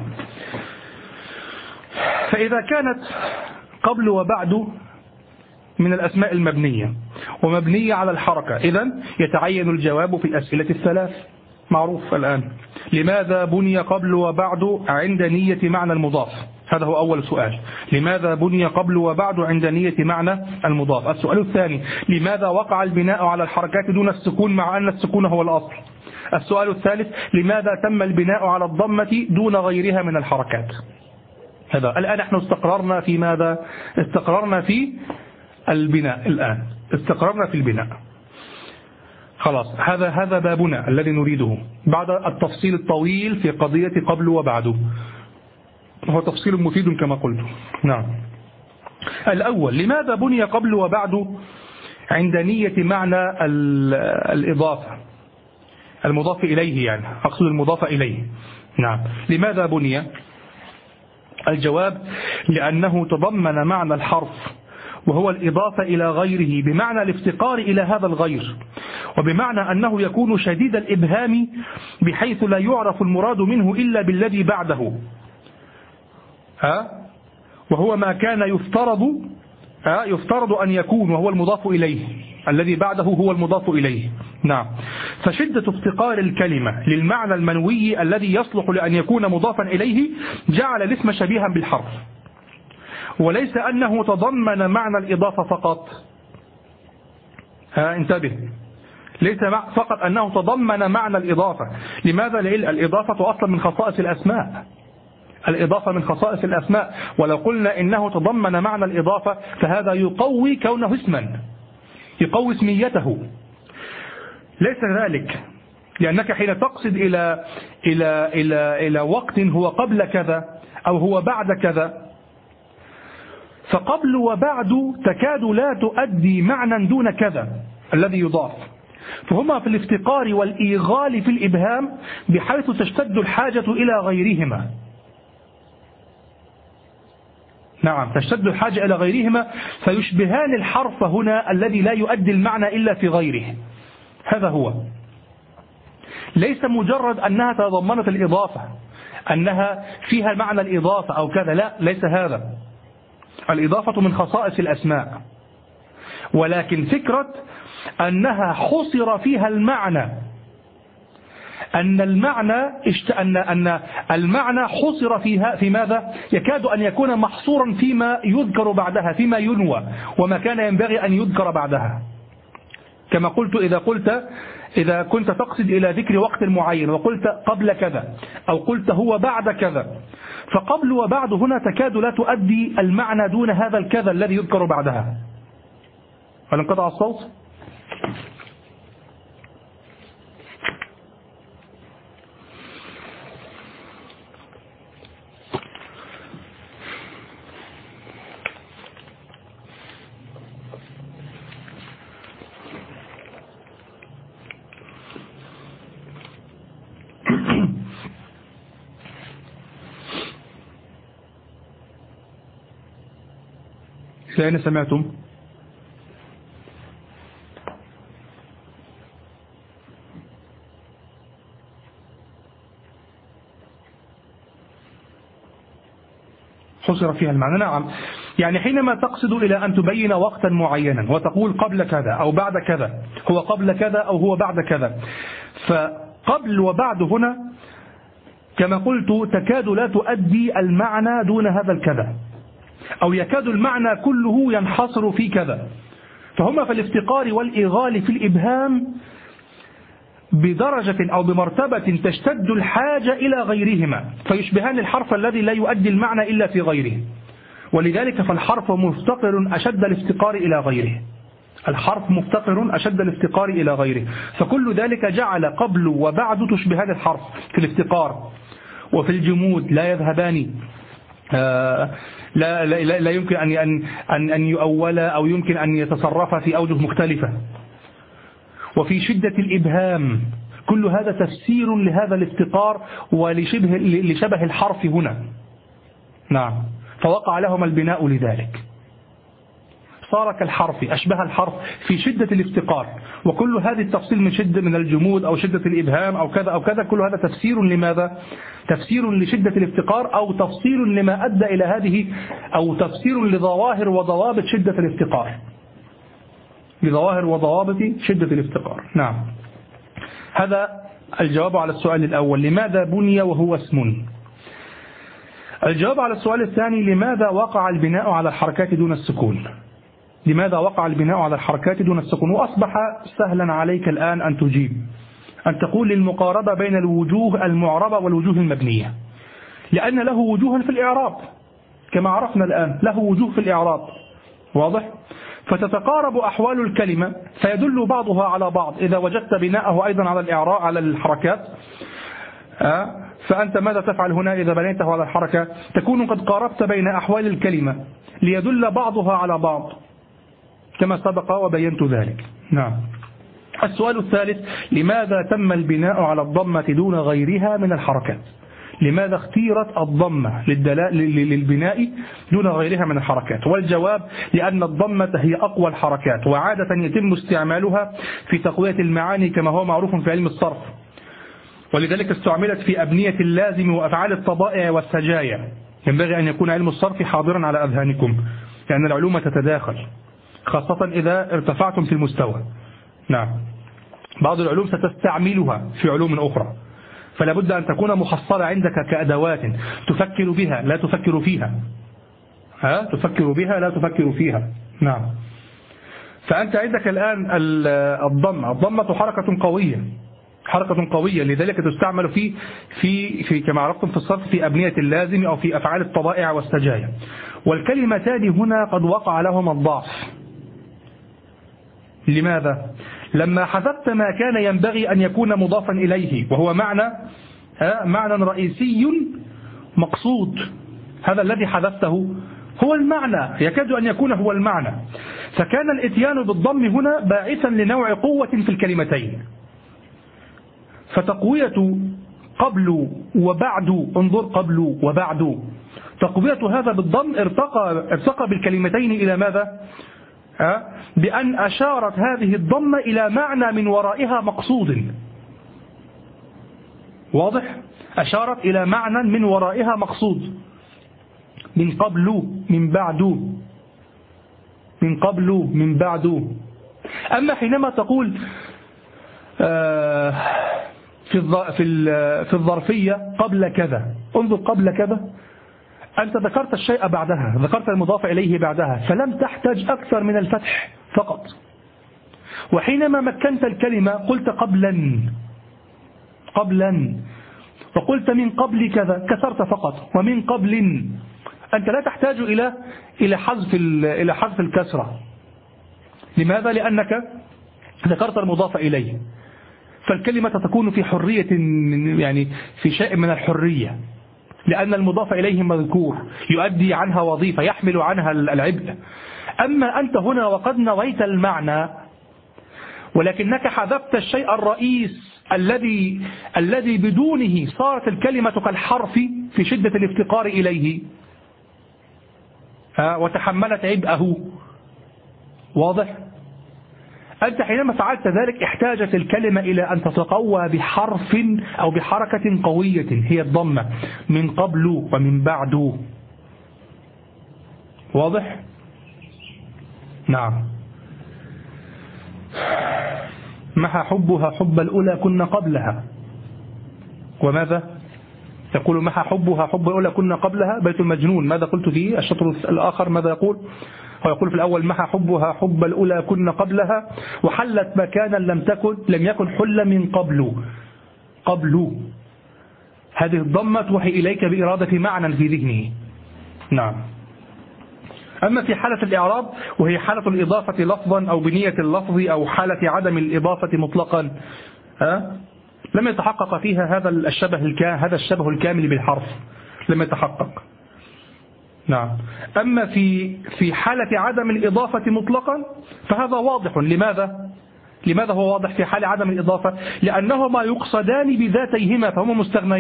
[SPEAKER 1] فإذا كانت قبل وبعد من الأسماء المبنية ومبنية على الحركة إذن يتعين الجواب في الأسئلة الثلاث. معروف الآن لماذا بني قبل وبعد عند نية معنى المضاف؟ هذا هو أول سؤال. لماذا بني قبل وبعد عند نية معنى المضاف؟ السؤال الثاني لماذا وقع البناء على الحركات دون السكون مع أن السكون هو الأصل؟ السؤال الثالث لماذا تم البناء على الضمة دون غيرها من الحركات؟ هذا الآن نحن استقررنا في ماذا؟ استقررنا في البناء. الآن استقررنا في البناء خلاص. هذا بابنا الذي نريده بعد التفصيل الطويل في قضية قبل وبعد، هو تفصيل مفيد كما قلت. نعم. الأول لماذا بني قبل وبعد عند نية معنى الإضافة المضاف إليه، يعني أقصد المضاف إليه. نعم. لماذا بني؟ الجواب لأنه تضمن معنى الحرف وهو الإضافة إلى غيره بمعنى الافتقار إلى هذا الغير، وبمعنى أنه يكون شديد الإبهام بحيث لا يعرف المراد منه إلا بالذي بعده، وهو ما كان يفترض أن يكون وهو المضاف إليه، الذي بعده هو المضاف إليه. نعم. فشدة افتقار الكلمة للمعنى المنوي الذي يصلح لأن يكون مضافا إليه جعل الاسم شبيها بالحرف، وليس أنه تضمن معنى الإضافة فقط. انتبه، ليس فقط أنه تضمن معنى الإضافة. لماذا؟ لأن الإضافة أصلا من خصائص الأسماء. الإضافة من خصائص الأسماء، ولو قلنا إنه تضمن معنى الإضافة فهذا يقوي كونه اسما، يقوي اسميته. ليس ذلك، لأنك حين تقصد إلى وقت هو قبل كذا أو هو بعد كذا، فقبل وبعد تكاد لا تؤدي معنى دون كذا الذي يضاف، فهما في الافتقار والإيغال في الإبهام بحيث تشتد الحاجة إلى غيرهما. نعم، تشتد الحاجة إلى غيرهما فيشبهان الحرف هنا الذي لا يؤدي المعنى إلا في غيره. هذا هو، ليس مجرد أنها تضمنت الإضافة أنها فيها معنى الإضافة أو كذا، لا، ليس هذا. الإضافة من خصائص الأسماء، ولكن فكرة أنها حصر فيها المعنى، أن المعنى حصر فيها في ماذا؟ يكاد أن يكون محصورا فيما يذكر بعدها، فيما ينوى، وما كان ينبغي أن يذكر بعدها. كما قلت، إذا كنت تقصد إلى ذكر وقت معين وقلت قبل كذا أو قلت هو بعد كذا، فقبل وبعد هنا تكاد لا تؤدي المعنى دون هذا الكذا الذي يذكر بعدها. هل انقطع الصوت؟ أين سمعتم؟ حصر فيها المعنى. نعم، يعني حينما تقصد إلى أن تبين وقتا معينا وتقول قبل كذا أو بعد كذا، هو قبل كذا أو هو بعد كذا، فقبل وبعد هنا كما قلت تكاد لا تؤدي المعنى دون هذا الكذا، أو يكاد المعنى كله ينحصر في كذا. فهما في الافتقار والإيغال في الإبهام بدرجة أو بمرتبة تشتد الحاجة إلى غيرهما، فيشبهان الحرف الذي لا يؤدي المعنى إلا في غيره. ولذلك فالحرف مفتقر أشد الافتقار إلى غيره، الحرف مفتقر أشد الافتقار إلى غيره. فكل ذلك جعل قبل وبعد تشبهان الحرف في الافتقار. وفي الجمود لا يذهبان، لا يمكن أن يؤولا أو يمكن أن يتصرف في أوجه مختلفة. وفي شدة الإبهام كل هذا تفسير لهذا الافتقار ولشبه الحرف هنا. نعم، فوقع لهم البناء لذلك، صار كالحرف، أشبه الحرف في شدة الافتقار. وكل هذه التفصيل من شدة من الجمود أو شدة الإبهام أو كذا أو كذا، كل هذا تفسير لماذا؟ تفسير لشدة الافتقار، أو تفصيل لما أدى إلى هذه، أو تفسير لظواهر وضوابط شدة الافتقار، لظواهر وضوابط شدة الافتقار. نعم، هذا الجواب على السؤال الأول، لماذا بني وهو اسم؟ الجواب على السؤال الثاني، لماذا وقع البناء على الحركات دون السكون؟ لماذا وقع البناء على الحركات دون السكون؟ وأصبح سهلا عليك الآن أن تجيب، أن تقول للمقاربة بين الوجوه المعربة والوجوه المبنية، لأن له وجوها في الإعراب كما عرفنا الآن، له وجوه في الإعراب، واضح؟ فتتقارب أحوال الكلمة فيدل بعضها على بعض إذا وجدت بناءه أيضا على الإعراب على الحركات. فأنت ماذا تفعل هنا إذا بنيته على الحركة؟ تكون قد قاربت بين أحوال الكلمة ليدل بعضها على بعض كما سبق وبينت ذلك. نعم. السؤال الثالث، لماذا تم البناء على الضمة دون غيرها من الحركات؟ لماذا اختيرت الضمة للبناء دون غيرها من الحركات؟ والجواب، لأن الضمة هي أقوى الحركات، وعادة يتم استعمالها في تقوية المعاني كما هو معروف في علم الصرف، ولذلك استعملت في أبنية اللازم وأفعال الطبائع والسجايا. ينبغي أن يكون علم الصرف حاضرا على أذهانكم، لأن العلوم تتداخل خاصة إذا ارتفعتم في المستوى. نعم. بعض العلوم ستستعملها في علوم أخرى، فلا بد أن تكون محصلة عندك كأدوات تفكر بها لا تفكر فيها. تفكر بها لا تفكر فيها. نعم. فأنت عندك الآن الضمة حركة قوية، لذلك تستعمل في كما عرفتم في الصرف في أبنية اللازم أو في أفعال الطبائع والسجايا. والكلمتان هنا قد وقع لهما الضعف. لماذا؟ لما حذفت ما كان ينبغي أن يكون مضافا إليه وهو معنى رئيسي مقصود، هذا الذي حذفته هو المعنى، يكاد أن يكون هو المعنى، فكان الاتيان بالضم هنا باعثا لنوع قوة في الكلمتين. فتقوية قبل وبعد، انظر قبل وبعد، تقوية هذا بالضم ارتقى بالكلمتين إلى ماذا؟ بأن أشارت هذه الضمة إلى معنى من ورائها مقصود. واضح؟ أشارت إلى معنى من ورائها مقصود، من قبل من بعد، من قبل من بعد. أما حينما تقول في الظرفية قبل كذا، انظر قبل كذا، أنت ذكرت الشيء بعدها، ذكرت المضاف إليه بعدها، فلم تحتاج أكثر من الفتح فقط. وحينما مكنت الكلمة قلت قبلا، وقلت من قبل كذا، كسرت فقط، ومن قبل. أنت لا تحتاج إلى حذف الكسرة. لماذا؟ لأنك ذكرت المضاف إليه، فالكلمة تكون في حرية، يعني في شيء من الحرية، لأن المضاف إليه مذكور يؤدي عنها وظيفة، يحمل عنها العبء. أما أنت هنا وقد نويت المعنى ولكنك حذفت الشيء الرئيس الذي بدونه صارت الكلمة كالحرف في شدة الافتقار إليه وتحملت عبئه. واضح؟ أنت حينما فعلت ذلك احتاجت الكلمة إلى أن تتقوى بحرف أو بحركة قوية هي الضمة، من قبل ومن بعد. واضح؟ نعم. محى حبها حب الأولى كنا قبلها. وماذا؟ تقول محى حبها حب الأولى كنا قبلها. بيت المجنون ماذا قلت فيه؟ الشطر الآخر ماذا يقول؟ هو يقول في الأول محى حبها حب الأولى كنا قبلها، وحلت مكانا لم يكن حل من قبل. هذه الضمة توحي إليك بإرادة معنى في ذهنه. نعم. أما في حالة الإعراب وهي حالة الإضافة لفظا أو بنية اللفظ أو حالة عدم الإضافة مطلقا، لم يتحقق فيها هذا الشبه الكامل بالحرف، لم يتحقق. نعم. أما في حالة عدم الإضافة مطلقا فهذا واضح. لماذا هو واضح في حال عدم الإضافة؟ لأنهما يقصدان بذاتيهما، فهما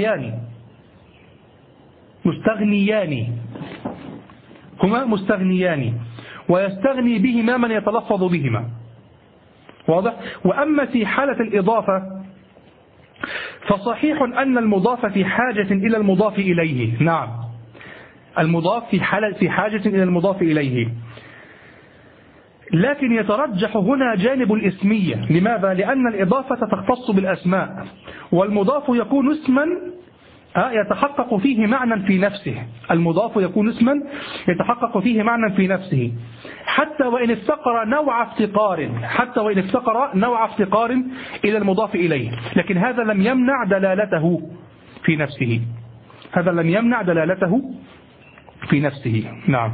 [SPEAKER 1] مستغنيان، ويستغني بهما من يتلفظ بهما. واضح؟ وأما في حالة الإضافة فصحيح أن المضاف في حاجة إلى المضاف إليه. نعم، المضاف في حاجة إلى المضاف إليه، لكن يترجح هنا جانب الاسمية. لماذا؟ لأن الإضافة تختص بالأسماء، والمضاف يكون اسما يتحقق فيه معنى في نفسه. المضاف يكون اسما يتحقق فيه معنى في نفسه، حتى وإن افتقر نوع افتقار إلى المضاف إليه، لكن هذا لم يمنع دلالته في نفسه. نعم.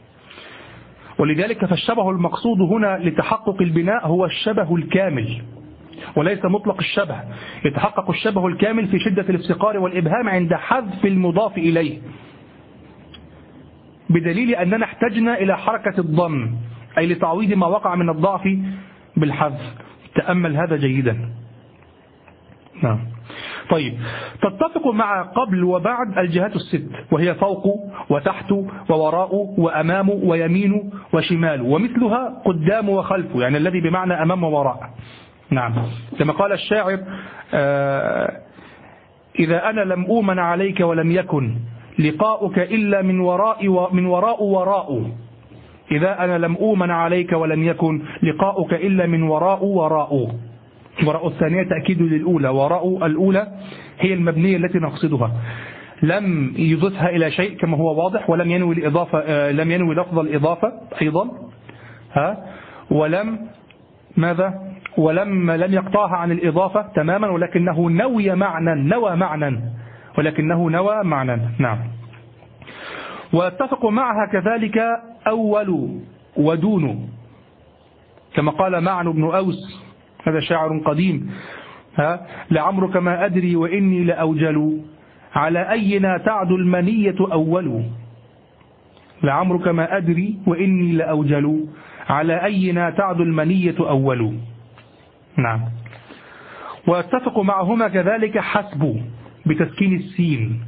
[SPEAKER 1] ولذلك فالشبه المقصود هنا لتحقق البناء هو الشبه الكامل وليس مطلق الشبه. يتحقق الشبه الكامل في شدة الافتقار والإبهام عند حذف المضاف إليه، بدليل أننا احتجنا إلى حركة الضم، أي لتعويض ما وقع من الضعف بالحذف. تأمل هذا جيدا. نعم. طيب، تتفق مع قبل وبعد الجهات الست، وهي فوق وتحت ووراء وأمام ويمين وشمال، ومثلها قدام وخلف، يعني الذي بمعنى أمام ووراء. نعم، كما قال الشاعر إذا أنا لم أؤمن عليك ولم يكن لقاؤك إلا من وراء. إذا أنا لم أؤمن عليك ولم يكن لقاؤك إلا من وراء. وراء الثانية تأكيد للأولى، وراء الأولى هي المبنية التي نقصدها، لم يضفها إلى شيء كما هو واضح، ولم ينوي الإضافة، لم ينوي لفظ الإضافة أيضا، ولم ماذا، لم يقطعها عن الإضافة تماما، ولكنه نوى معنى ولكنه نوى معنى. نعم. واتفق معها كذلك أول ودون، كما قال معن بن أوس، هذا شاعر قديم، لعمرك ما أدري وإني لأوجل على أينا تعد المنية أول، لعمرك ما أدري وإني لأوجل على أينا تعد المنية أول. نعم. واتفق معهما كذلك حسب بتسكين السين،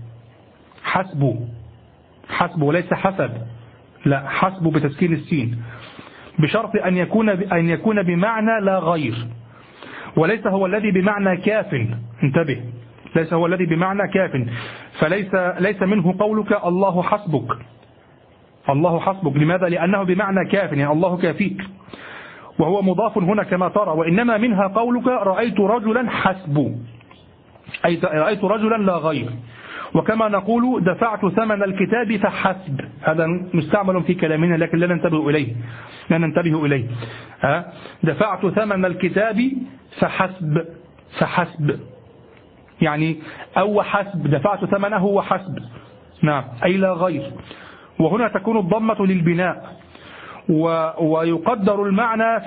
[SPEAKER 1] حسب وليس حسب، لا، حسب بتسكين السين، بشرط أن يكون بمعنى لا غير، وليس هو الذي بمعنى كاف. انتبه، ليس هو الذي بمعنى كاف، فليس منه قولك الله حسبك، الله حسبك. لماذا؟ لأنه بمعنى كاف، يعني الله كافيك، وهو مضاف هنا كما ترى. وإنما منها قولك رأيت رجلا حسب، أي رأيت رجلا لا غير. وكما نقول دفعت ثمن الكتاب فحسب، هذا مستعمل في كلامنا لكن لا ننتبه إليه. دفعت ثمن الكتاب فحسب يعني أو حسب، دفعت ثمنه وحسب. نعم، أي لا غير. وهنا تكون الضمة للبناء، ويقدر المعنى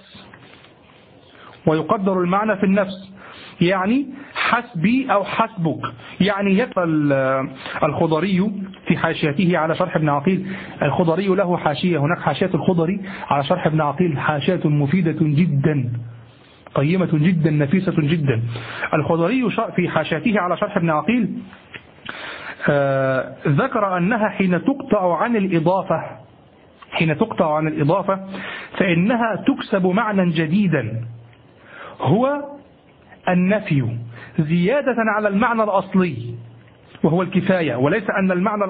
[SPEAKER 1] في النفس، يعني حسبي أو حسبك. يعني يقل الخضري في حاشيته على شرح ابن عقيل، الخضري له حاشية، هناك حاشية الخضري على شرح ابن عقيل، حاشية مفيدة جدا، قيمة جدا، نفيسة جدا. الخضري في حاشيته على شرح ابن عقيل ذكر أنها حين تقطع عن الإضافة فإنها تكسب معنى جديدا، هو النفي زيادة على المعنى الأصلي وهو الكفاية، وليس أن المعنى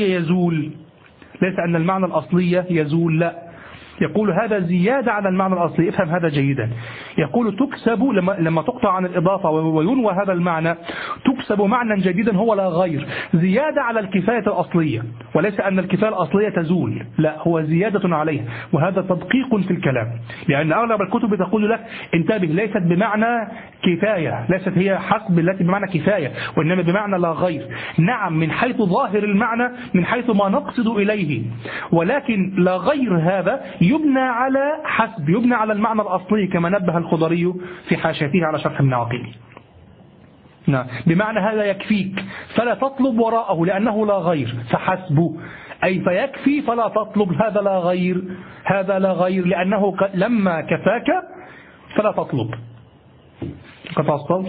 [SPEAKER 1] الأصلي يزول، لا، يقول هذا زيادة على المعنى الأصلي. افهم هذا جيدا. يقول تكسب لما تقطع عن الإضافة وينوى هذا المعنى، تكسب معنى جديدا هو لا غير، زيادة على الكفاية الأصلية، وليس أن الكفاية الأصلية تزول، لا، هو زيادة عليها. وهذا تدقيق في الكلام، لأن أغلب الكتب تقول لك انتبه، ليست بمعنى كفاية، ليست هي حسب التي بمعنى كفاية، وإنما بمعنى لا غير. نعم، من حيث ظاهر المعنى، من حيث ما نقصد إليه، ولكن لا غير هذا يبنى على حسب، يبنى على المعنى الأصلي كما نبه الخضري في حاشيته على شرح ابن عقيل. نعم، بمعنى هذا يكفيك فلا تطلب وراءه لأنه لا غير، فحسبه أي فيكفي فلا تطلب، هذا لا غير لأنه لما كفاك فلا تطلب. قطع الصوت.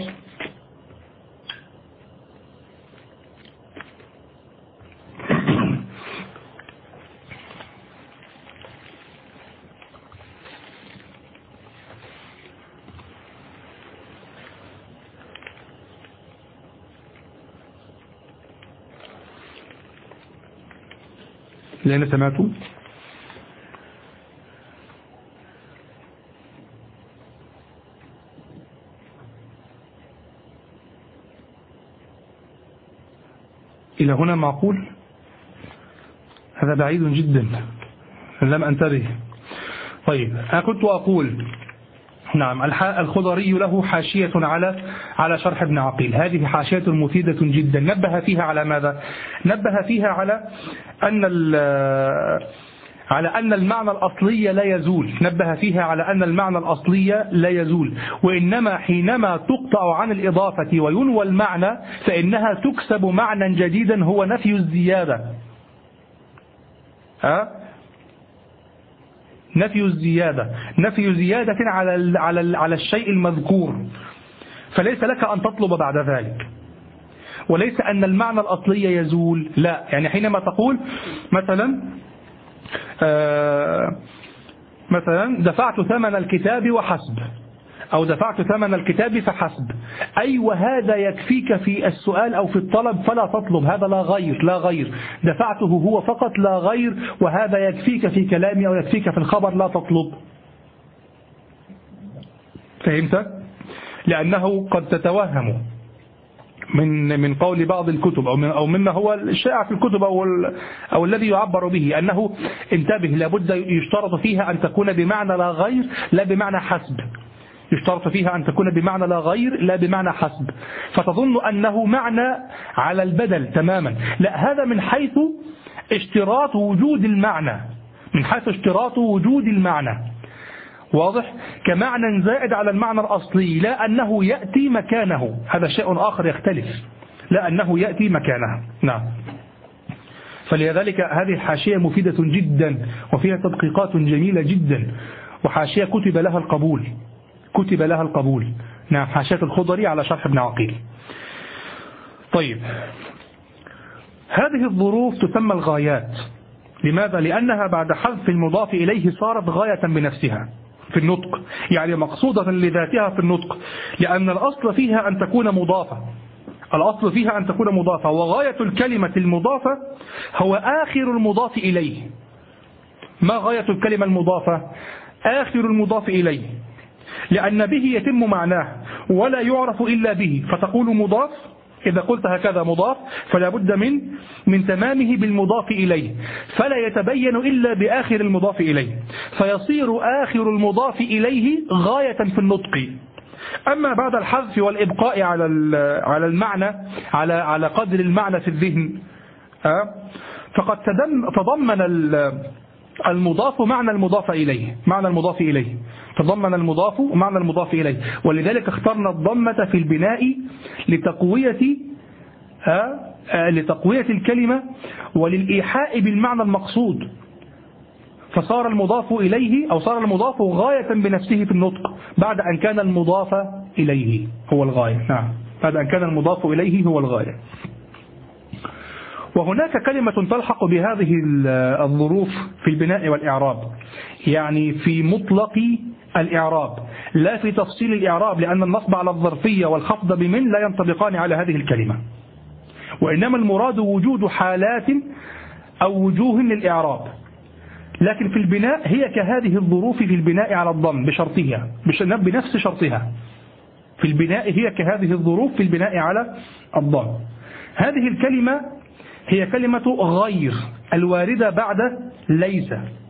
[SPEAKER 1] لأن سمعتوا إلى هنا معقول؟ هذا بعيد جدا، لم أنتبه. طيب، أنا كنت أقول نعم، الخضري له حاشية على شرح ابن عقيل، هذه حاشية مفيدة جدا. نبه فيها على ماذا؟ نبه فيها على أن المعنى الأصلي لا يزول، نبه فيها على أن المعنى الأصلي لا يزول، وإنما حينما تقطع عن الإضافة وينوى المعنى فإنها تكسب معنى جديدا هو نفي الزيادة. نفي زيادة على الشيء المذكور، فليس لك أن تطلب بعد ذلك، وليس أن المعنى الأصلي يزول، لا. يعني حينما تقول مثلا دفعت ثمن الكتاب وحسب، أو دفعت ثمن الكتاب فحسب، أي وهذا يكفيك في السؤال أو في الطلب فلا تطلب، هذا لا غير، دفعته هو فقط لا غير، وهذا يكفيك في كلامي أو يكفيك في الخبر، لا تطلب. فهمت؟ لأنه قد تتوهم من قول بعض الكتب أو مما هو الشائع في الكتب أو الذي يعبر به أنه انتبه لابد يشترط فيها أن تكون بمعنى لا غير لا بمعنى حسب. يشترط فيها أن تكون بمعنى لا غير لا بمعنى حسب، فتظن أنه معنى على البدل تماما. لا، هذا من حيث اشتراط وجود المعنى، من حيث اشتراط وجود المعنى، واضح؟ كمعنى زائد على المعنى الأصلي، لا أنه يأتي مكانه، هذا شيء آخر يختلف، لا أنه يأتي مكانه. نعم. فلذلك هذه الحاشية مفيدة جدا وفيها تدقيقات جميلة جدا، وحاشية كتب لها القبول، كتب لها القبول. نعم، حاشية الخضري على شرح ابن عقيل. طيب، هذه الظروف تسمى الغايات. لماذا؟ لأنها بعد حذف المضاف إليه صارت غاية بنفسها في النطق، يعني مقصودة لذاتها في النطق، لأن الأصل فيها أن تكون مضافة، الأصل فيها أن تكون مضافة، وغاية الكلمة المضافة هو آخر المضاف إليه. ما غاية الكلمة المضافة؟ آخر المضاف إليه، لأن به يتم معناه ولا يعرف إلا به، فتقول مضاف. إذا قلت هكذا مضاف فلا بد من تمامه بالمضاف إليه، فلا يتبين إلا بآخر المضاف إليه، فيصير آخر المضاف إليه غاية في النطق. أما بعد الحذف والإبقاء على المعنى على قدر المعنى في الذهن، فقد تضمن المضاف معنى المضاف إليه، معنى المضاف إليه، تضمن المضاف معنى المضاف إليه، ولذلك اخترنا الضمة في البناء لتقوية الكلمة وللإيحاء بالمعنى المقصود، فصار المضاف إليه أو صار المضاف غاية بنفسه في النطق بعد أن كان المضاف إليه هو الغاية. نعم، بعد أن كان المضاف إليه هو الغاية. وهناك كلمة تلحق بهذه الظروف في البناء والإعراب، يعني في مطلق الإعراب لا في تفصيل الإعراب، لأن النصب على الظرفية والخفض بمن لا ينطبقان على هذه الكلمة، وإنما المراد وجود حالات أو وجوه للإعراب. لكن في البناء هي كهذه الظروف في البناء على الضم بشرطها، بنفس شرطها. في البناء هي كهذه الظروف في البناء على الضم. هذه الكلمة هي كلمة غير الواردة بعد ليس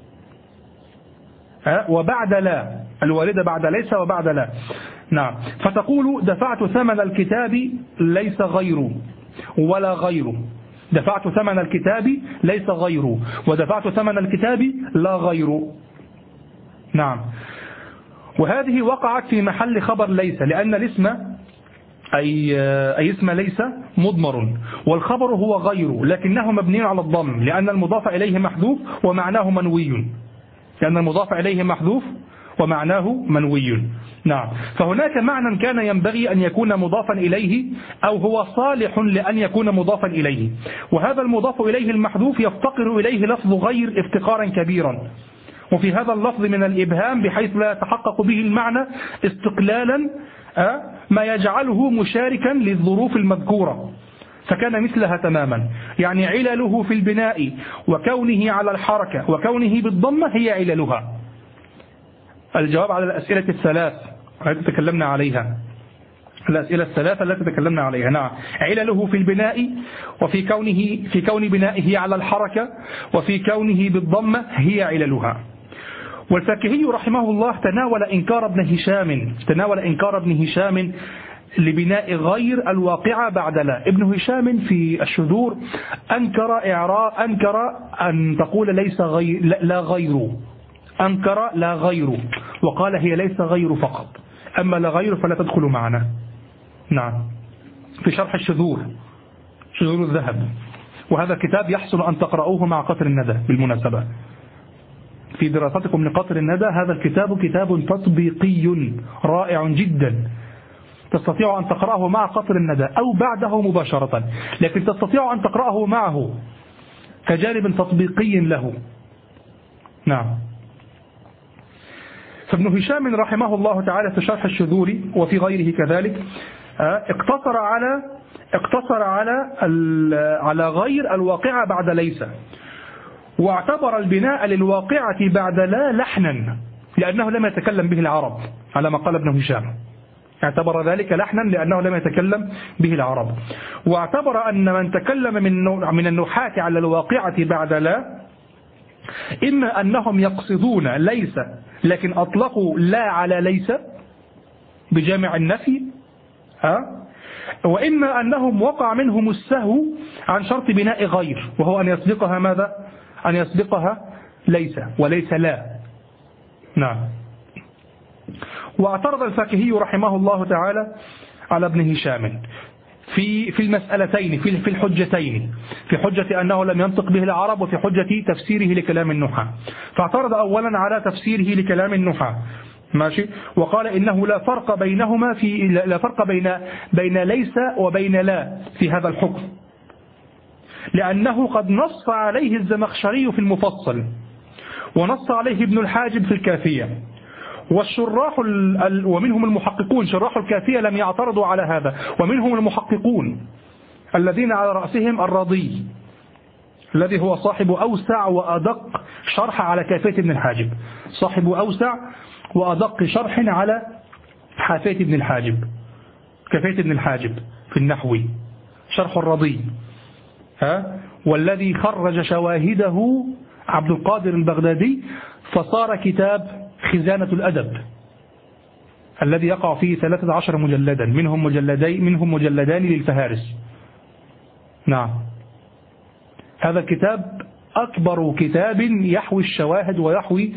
[SPEAKER 1] وبعد لا، الواردة بعد ليس وبعد لا. نعم، فتقول دفعت ثمن الكتاب ليس غيره ولا غيره، دفعت ثمن الكتاب ليس غيره، ودفعت ثمن الكتاب لا غيره. نعم، وهذه وقعت في محل خبر ليس، لأن الاسم أي اسم ليس مضمر، والخبر هو غيره، لكنه مبني على الضم لأن المضاف إليه محذوف ومعناه منوي، لأن المضاف إليه محذوف ومعناه منوي. نعم، فهناك معنى كان ينبغي أن يكون مضافا إليه أو هو صالح لأن يكون مضافا إليه، وهذا المضاف إليه المحذوف يفتقر إليه لفظ غير افتقارا كبيرا، وفي هذا اللفظ من الإبهام بحيث لا يتحقق به المعنى استقلالا ما يجعله مشاركا للظروف المذكورة، فكان مثلها تماما. يعني علله في البناء وكونه على الحركة وكونه بالضمة هي عللها. الجواب على الأسئلة الثلاث التي تكلمنا عليها، الأسئلة الثلاثة التي تكلمنا عليها. نعم، علله في البناء في كون بنائه على الحركة وفي كونه بالضمة هي عللها. والفاكهي رحمه الله تناول إنكار ابن هشام لبناء غير الواقعة بعد لا. ابن هشام في الشذور أنكر أن تقول ليس غير لا غير، أنكر لا غير، وقال هي ليس غير فقط، أما لا غير فلا تدخل معنا. نعم، في شرح الشذور، شذور الذهب، وهذا الكتاب يحسن أن تقرأوه مع قطر الندى بالمناسبة. في دراستكم لقطر الندى هذا الكتاب كتاب تطبيقي رائع جدا، تستطيع أن تقرأه مع قطر الندى أو بعده مباشرة، لكن تستطيع أن تقرأه معه كجانب تطبيقي له. نعم، فابن هشام رحمه الله تعالى في شرح الشذور وفي غيره كذلك اقتصر على غير الواقعة بعد ليس، واعتبر البناء للواقعة بعد لا لحنا، لأنه لم يتكلم به العرب على ما قال ابن هشام، اعتبر ذلك لحنا لأنه لم يتكلم به العرب. واعتبر أن من تكلم من النحاة على الواقعة بعد لا إما أنهم يقصدون ليس لكن أطلقوا لا على ليس بجامع النفي، وإما أنهم وقع منهم السهو عن شرط بناء غير، وهو أن يسبقها ماذا؟ أن يسبقها ليس وليس لا. نعم. واعترض الفاكهي رحمه الله تعالى على ابن هشام في المسألتين، في الحجتين، في حجة أنه لم ينطق به العرب وفي حجة تفسيره لكلام النحاة. فاعترض أولا على تفسيره لكلام النحاة، ماشي، وقال إنه لا فرق بينهما لا فرق بين ليس وبين لا في هذا الحكم، لأنه قد نص عليه الزمخشري في المفصل، ونص عليه ابن الحاجب في الكافية، والشراح ومنهم المحققون شراح الكافية لم يعترضوا على هذا، ومنهم المحققون الذين على رأسهم الرضي الذي هو صاحب أوسع وأدق شرح على كافية ابن الحاجب، صاحب أوسع وأدق شرح على حافية ابن الحاجب، كافية ابن الحاجب في النحو، شرح الرضي، والذي خرج شواهده عبد القادر البغدادي فصار كتاب خزانة الأدب الذي يقع فيه 13 مجلدا، منهم مجلدان للفهارس. نعم، هذا الكتاب أكبر كتاب يحوي الشواهد ويحوي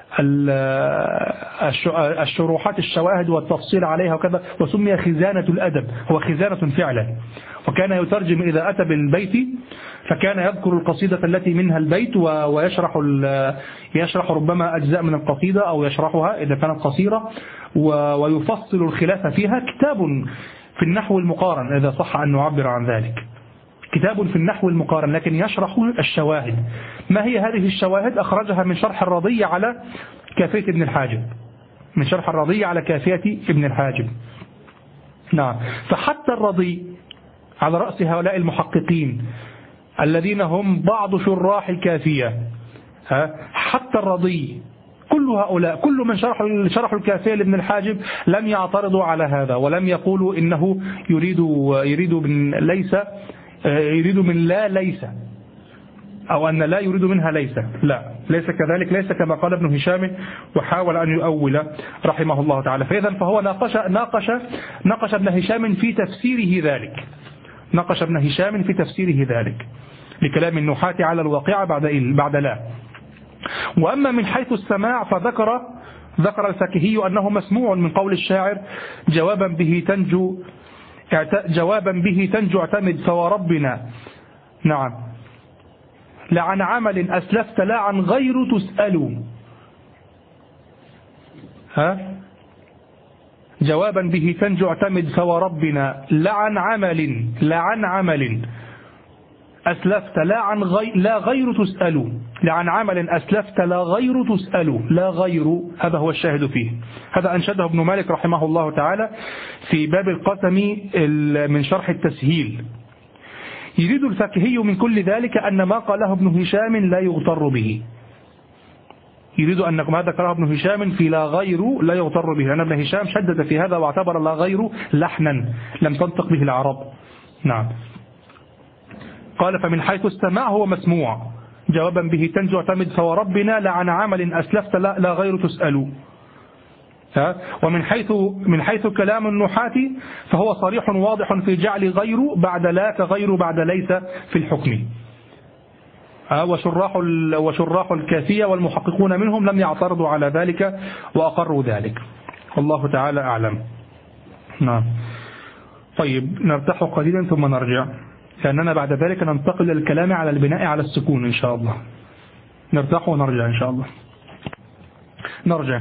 [SPEAKER 1] الشروحات الشواهد والتفصيل عليها وكذا، وسمي خزانة الأدب، هو خزانة فعلا. وكان يترجم إذا أتى بالبيت فكان يذكر القصيدة التي منها البيت ويشرح ربما أجزاء من القصيدة أو يشرحها إذا كانت قصيرة، ويفصل الخلاف فيها. كتاب في النحو المقارن إذا صح أن نعبر عن ذلك، كتاب في النحو المقارن لكن يشرح الشواهد. ما هي هذه الشواهد؟ أخرجها من شرح الرضي على كافية ابن الحاجب، من شرح الرضي على كافية ابن الحاجب. نعم، فحتى الرضي على رأس هؤلاء المحققين الذين هم بعض شراح الكافية، حتى الرضي كل هؤلاء كل من شرحوا الكافية لابن الحاجب لم يعترضوا على هذا، ولم يقولوا إنه يريد من ليس، يريد من لا ليس، أو أن لا يريد منها ليس. لا، ليس كذلك، ليس كما قال ابن هشام وحاول أن يؤول رحمه الله تعالى. فإذا فهو ناقش ابن هشام في تفسيره ذلك، ناقش ابن هشام في تفسيره ذلك لكلام النحاة على الواقع بعد لا. وأما من حيث السماع فذكر الفاكهي أنه مسموع من قول الشاعر جوابا به تنجو اعتمد فوربنا. نعم، لعن عمل أسلفت لا عن غير تسأل، جوابا به تنجو اعتمد فوربنا لعن عمل أسلفت لا غير تسأل، لعن عمل أسلفت لا غير تسأل، لا غير، هذا هو الشاهد فيه. هذا أنشده ابن مالك رحمه الله تعالى في باب القسم من شرح التسهيل. يريد الفاكهي من كل ذلك أن ما قاله ابن هشام لا يغتر به، يريد أن ما ذكره ابن هشام في لا غير لا يغتر به، لأن ابن هشام شدد في هذا واعتبر لا غير لحنا لم تنطق به العرب. نعم، قال فمن حيث السماع هو مسموع، جوابا به تنجو اعتمد فوربنا لعن عمل أسلفت لا غير تسأل. ومن حيث كلام النحاة فهو صريح واضح في جعل غير بعد لا كغير بعد ليس في الحكم. وشراح الكافية والمحققون منهم لم يعترضوا على ذلك وأقروا ذلك، والله تعالى أعلم. نعم، طيب نرتاح قليلا ثم نرجع، لأننا بعد ذلك ننتقل للكلام على البناء على السكون إن شاء الله. نرتاح ونرجع إن شاء الله. نرجع.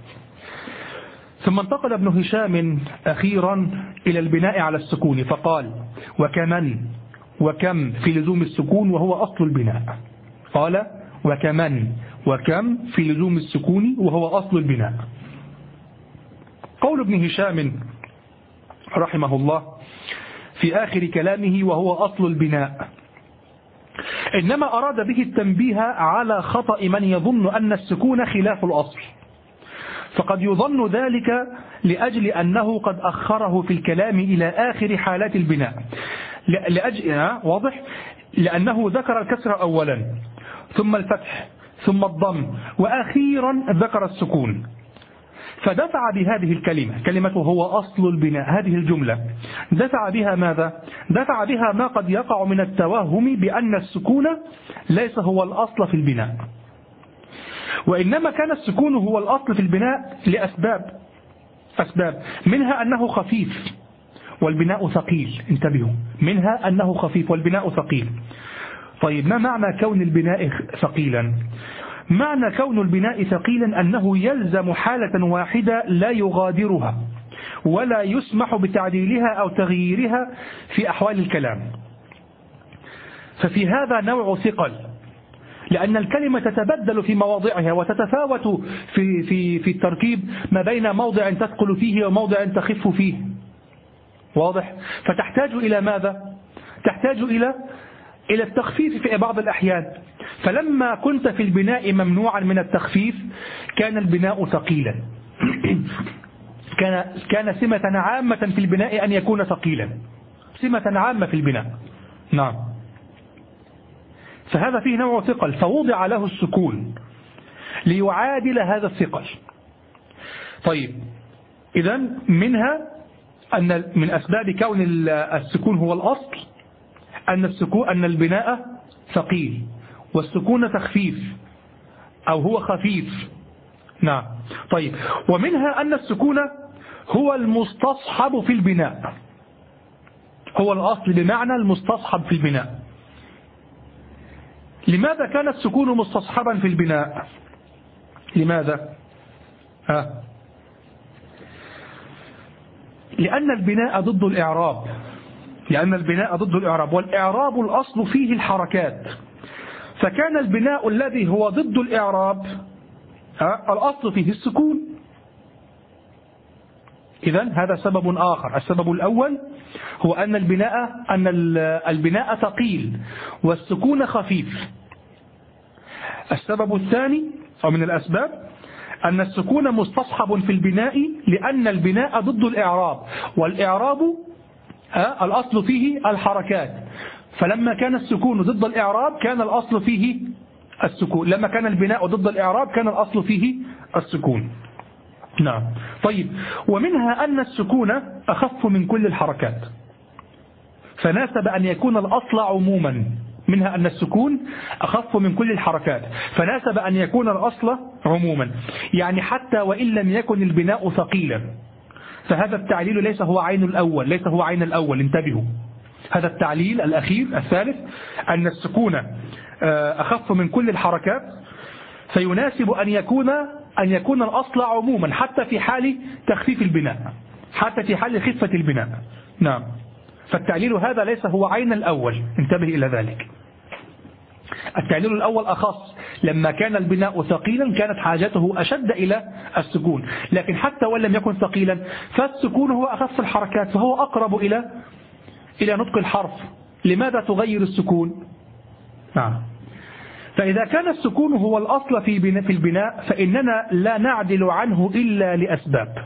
[SPEAKER 1] ثم انتقل ابن هشام أخيرا إلى البناء على السكون فقال وكمن وكم في لزوم السكون وهو أصل البناء. قال وكمن وكم في لزوم السكون وهو أصل البناء. قول ابن هشام رحمه الله في آخر كلامه وهو أصل البناء إنما أراد به التنبيه على خطأ من يظن أن السكون خلاف الأصل، فقد يظن ذلك لأجل أنه قد أخره في الكلام إلى آخر حالات البناء، واضح؟ لأنه ذكر الكسر أولا ثم الفتح ثم الضم وأخيرا ذكر السكون، فدفع بهذه الكلمة، كلمة هو أصل البناء، هذه الجملة دفع بها ماذا؟ دفع بها ما قد يقع من التوهم بأن السكون ليس هو الأصل في البناء، وإنما كان السكون هو الأصل في البناء لأسباب، منها أنه خفيف والبناء ثقيل. انتبهوا، منها أنه خفيف والبناء ثقيل. طيب ما معنى كون البناء ثقيلا؟ معنى كون البناء ثقيلا أنه يلزم حالة واحدة لا يغادرها ولا يسمح بتعديلها أو تغييرها في أحوال الكلام، ففي هذا نوع ثقل، لأن الكلمة تتبدل في مواضعها وتتفاوت في التركيب ما بين موضع تثقل فيه وموضع تخف فيه، واضح؟ فتحتاج إلى ماذا؟ تحتاج إلى التخفيف في بعض الأحيان. فلما كنت في البناء ممنوعا من التخفيف كان البناء ثقيلا كان سمة عامة في البناء أن يكون ثقيلا، سمة عامة في البناء. نعم، فهذا فيه نوع ثقل، فوضع له السكون ليعادل هذا الثقل. طيب، إذن منها أن من أسباب كون السكون هو الأصل أن البناء ثقيل والسكون تخفيف أو هو خفيف. نعم. طيب، ومنها أن السكون هو المستصحب في البناء، هو الأصل بمعنى المستصحب في البناء. لماذا كان السكون مستصحبا في البناء؟ لماذا؟ لأن البناء ضد الإعراب، والإعراب الأصل فيه الحركات، فكان البناء الذي هو ضد الإعراب الأصل فيه السكون. إذن هذا سبب آخر. السبب الأول هو أن البناء ثقيل والسكون خفيف. السبب الثاني أو من الأسباب أن السكون مستصحب في البناء لأن البناء ضد الإعراب، والإعراب الأصل فيه الحركات، فلما كان السكون ضد الإعراب كان الأصل فيه السكون، لما كان البناء ضد الإعراب كان الأصل فيه السكون. نعم. طيب، ومنها أن السكون أخف من كل الحركات، فناسب أن يكون الأصل عموما، منها أن السكون أخف من كل الحركات فناسب أن يكون الأصل عموما، يعني حتى وإن لم يكن البناء ثقيلا، فهذا التعليل ليس هو عين الأول، انتبهوا، هذا التعليل الأخير الثالث أن السكون أخف من كل الحركات، فيناسب أن يكون الأصل عموما حتى في حال تخفيف البناء، حتى في حال خفة البناء. نعم، فالتعليل هذا ليس هو عين الأول، انتبه إلى ذلك. التعليل الأول أخص، لما كان البناء ثقيلا كانت حاجته أشد إلى السكون، لكن حتى وإن لم يكن ثقيلا فالسكون هو أخف الحركات، فهو أقرب إلى نطق الحرف. لماذا تغير السكون؟ نعم. فإذا كان السكون هو الأصل في البناء فإننا لا نعدل عنه إلا لأسباب،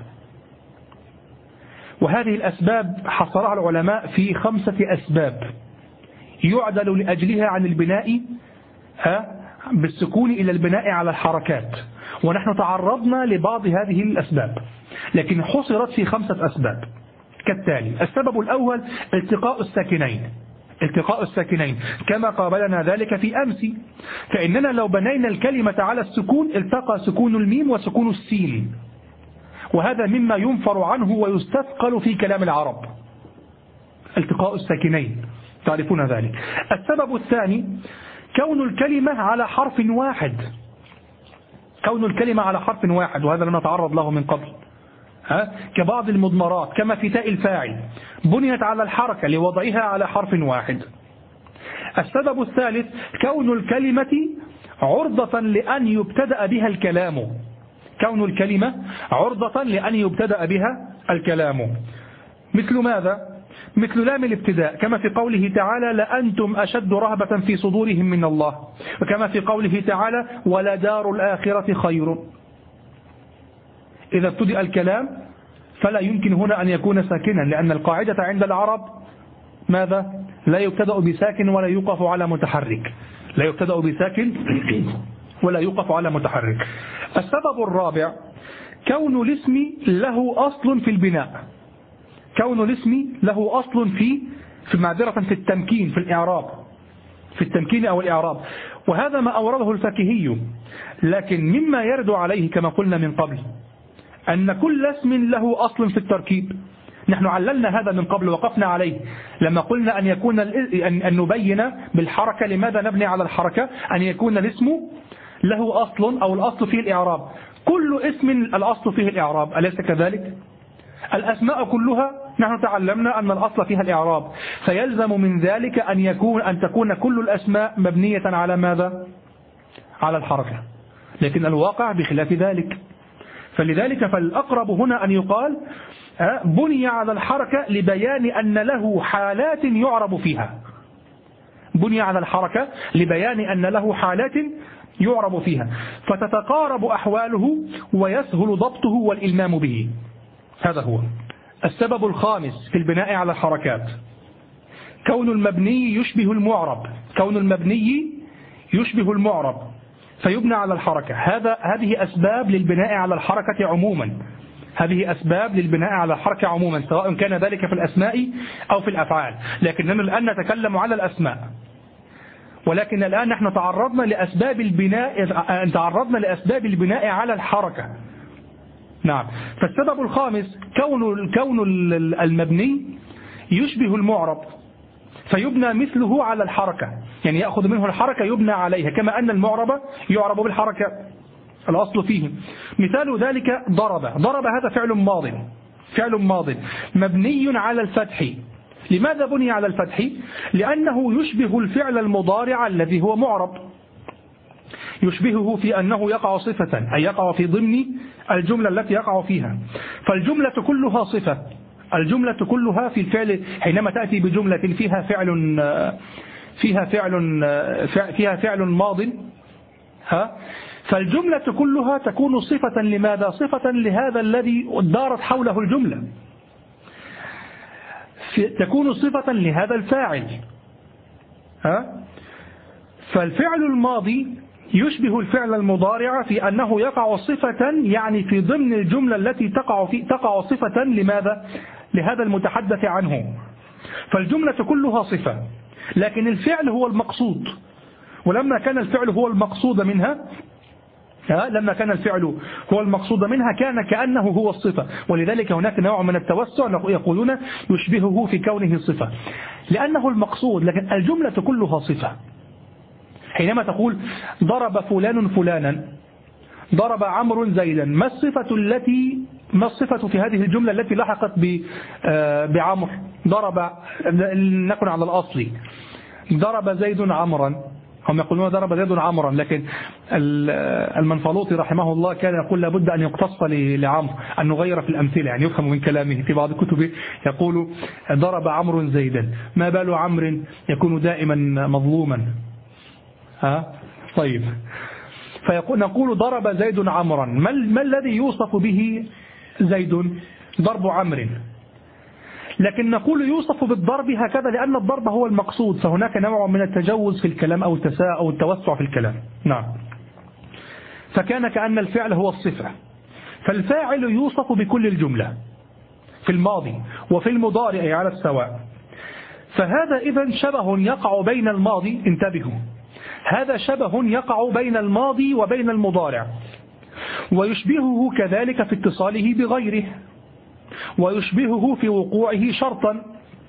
[SPEAKER 1] وهذه الأسباب حصرها العلماء في 5 أسباب يعدل لأجلها عن البناء بالسكون إلى البناء على الحركات، ونحن تعرضنا لبعض هذه الأسباب لكن حصرت في 5 أسباب كالتالي. السبب الأول التقاء الساكنين كما قابلنا ذلك في أمس، فإننا لو بنينا الكلمة على السكون التقى سكون الميم وسكون السين، وهذا مما ينفر عنه ويستثقل في كلام العرب، التقاء الساكنين، تعرفون ذلك. السبب الثاني كون الكلمة على حرف واحد، وهذا لم نتعرض له من قبل، كبعض المضمرات كما في تاء الفاعل بنيت على الحركة لوضعها على حرف واحد. السبب الثالث كون الكلمة عرضة لأن يبتدأ بها الكلام، مثل ماذا؟ مثل لام الابتداء كما في قوله تعالى لأنتم أشد رهبة في صدورهم من الله، وكما في قوله تعالى ولدار الآخرة خير. إذا ابتدأ الكلام فلا يمكن هنا أن يكون ساكنا، لأن القاعدة عند العرب ماذا؟ لا يبتدأ بساكن ولا يوقف على متحرك، لا يبتدأ بساكن ولا يوقف على متحرك. السبب الرابع كون الاسم له أصل في البناء، كون الاسم له أصل في معذرة في التمكين، في الإعراب، في التمكين أو الإعراب، وهذا ما أورده الفقيهي. لكن مما يرد عليه كما قلنا من قبل أن كل اسم له أصل في التركيب. نحن عللنا هذا من قبل، وقفنا عليه لما قلنا أن نبين بالحركة لماذا نبني على الحركة، أن يكون الاسم له أصل أو الأصل فيه الإعراب. كل اسم الأصل فيه الإعراب، أليس كذلك؟ الأسماء كلها نحن تعلمنا أن الأصل فيها الإعراب، فيلزم من ذلك أن تكون كل الأسماء مبنية على ماذا؟ على الحركة. لكن الواقع بخلاف ذلك، فلذلك فالأقرب هنا أن يقال بني على الحركة لبيان أن له حالات يعرب فيها، بني على الحركة لبيان أن له حالات يعرب فيها، فتتقارب أحواله ويسهل ضبطه والإلمام به. هذا هو السبب الخامس في البناء على الحركات، كون المبني يشبه المعرب، كون المبني يشبه المعرب فيبنى على الحركة. هذه أسباب للبناء على الحركة عموما، هذه أسباب للبناء على الحركة عموما، سواء كان ذلك في الأسماء أو في الأفعال. لكننا الآن نتكلم على الأسماء، ولكن الآن نحن تعرضنا لأسباب البناء على الحركة. نعم. فالسبب الخامس كون المبني يشبه المعرب فيبنى مثله على الحركة، يعني يأخذ منه الحركة يبنى عليها، كما أن المعرب يعرب بالحركة الأصل فيه. مثال ذلك ضرب. ضرب هذا فعل ماض مبني على الفتح. لماذا بني على الفتح؟ لأنه يشبه الفعل المضارع الذي هو معرب، يشبهه في أنه يقع صفة، أي يقع في ضمن الجملة التي يقع فيها. فالجملة كلها صفة، الجملة كلها في الفعل. حينما تأتي بجملة فيها فعل ماض فالجملة كلها تكون صفة لماذا؟ صفة لهذا الذي دارت حوله الجملة، تكون صفة لهذا الفاعل. فالفعل الماضي يشبه الفعل المضارع في أنه يقع صفة، يعني في ضمن الجملة التي تقع صفة لماذا؟ لهذا المتحدث عنه. فالجملة كلها صفة، لكن الفعل هو المقصود. ولما كان الفعل هو المقصود منها كان كأنه هو الصفة. ولذلك هناك نوع من التوسع، يقولون يشبهه في كونه صفة لأنه المقصود، لكن الجملة كلها صفة. حينما تقول ضرب فلان فلانا، ضرب عمرو زيدا، ما الصفة في هذه الجملة التي لحقت بعمر؟ ضرب، نكن على الأصل، ضرب زيد عمرا. هم يقولون ضرب زيد عمرا، لكن المنفلوطي رحمه الله كان يقول لابد أن يقتص لعمر، أن نغير في الأمثلة، يعني يفهم من كلامه. في بعض كتبه يقول ضرب عمرو زيدا، ما بال عمرو يكون دائما مظلوما. طيب، فنقول ضرب زيد عمرا، ما الذي يوصف به زيد؟ ضرب عمرو. لكن نقول يوصف بالضرب هكذا لأن الضرب هو المقصود، فهناك نوع من التجوز في الكلام أو التوسع في الكلام. نعم. فكان كأن الفعل هو الصفة، فالفاعل يوصف بكل الجملة في الماضي وفي المضارع على السواء. فهذا إذن شبه يقع بين الماضي، انتبهوا، هذا شبه يقع بين الماضي وبين المضارع، ويشبهه كذلك في اتصاله بغيره، ويشبهه في وقوعه شرطا،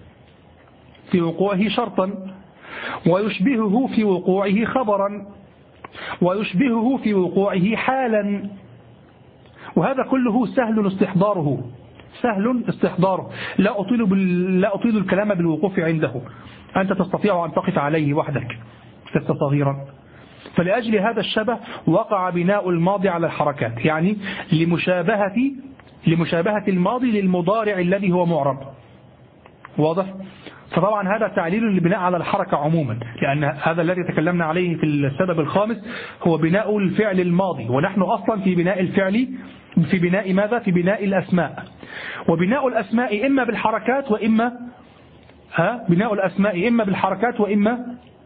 [SPEAKER 1] ويشبهه في وقوعه خبرا، ويشبهه في وقوعه حالا. وهذا كله سهل استحضاره. لا أطيل الكلام بالوقوف عنده، أنت تستطيع أن تقف عليه وحدك لست صغيرا. فلأجل هذا الشبه وقع بناء الماضي على الحركات، يعني لمشابهة الماضي للمضارع الذي هو معرب. واضح؟ فطبعا هذا تعليل للبناء على الحركة عموما، لأن هذا الذي تكلمنا عليه في السبب الخامس هو بناء الفعل الماضي، ونحن أصلا في بناء الفعل في بناء ماذا؟ في بناء الأسماء. وبناء الأسماء إما بالحركات وإما بناء الأسماء إما بالحركات وإما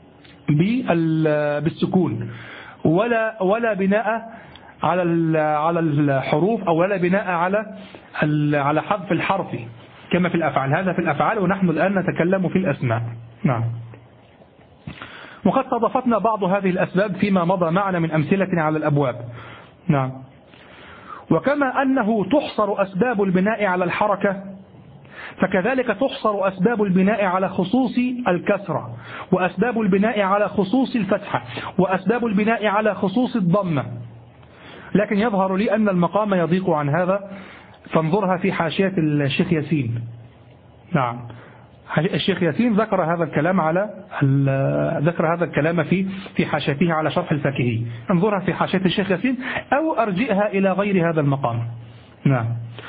[SPEAKER 1] بالسكون، ولا بناء على الحروف، أو ولا بناء على حذف الحرف كما في الأفعال. هذا في الأفعال، ونحن الآن نتكلم في الأسماء. نعم. وقد تضافتنا بعض هذه الأسباب فيما مضى معنا من أمثلة على الأبواب. نعم. وكما أنه تحصر أسباب البناء على الحركة، فكذلك تحصر أسباب البناء على خصوص الكسرة، وأسباب البناء على خصوص الفتحة، وأسباب البناء على خصوص الضمة. لكن يظهر لي أن المقام يضيق عن هذا، فانظرها في حاشية الشيخ ياسين. نعم، الشيخ ياسين ذكر هذا الكلام في حاشيته على شرح الفاكهي. انظرها في حاشية الشيخ ياسين، أو أرجئها إلى غير هذا المقام. نعم.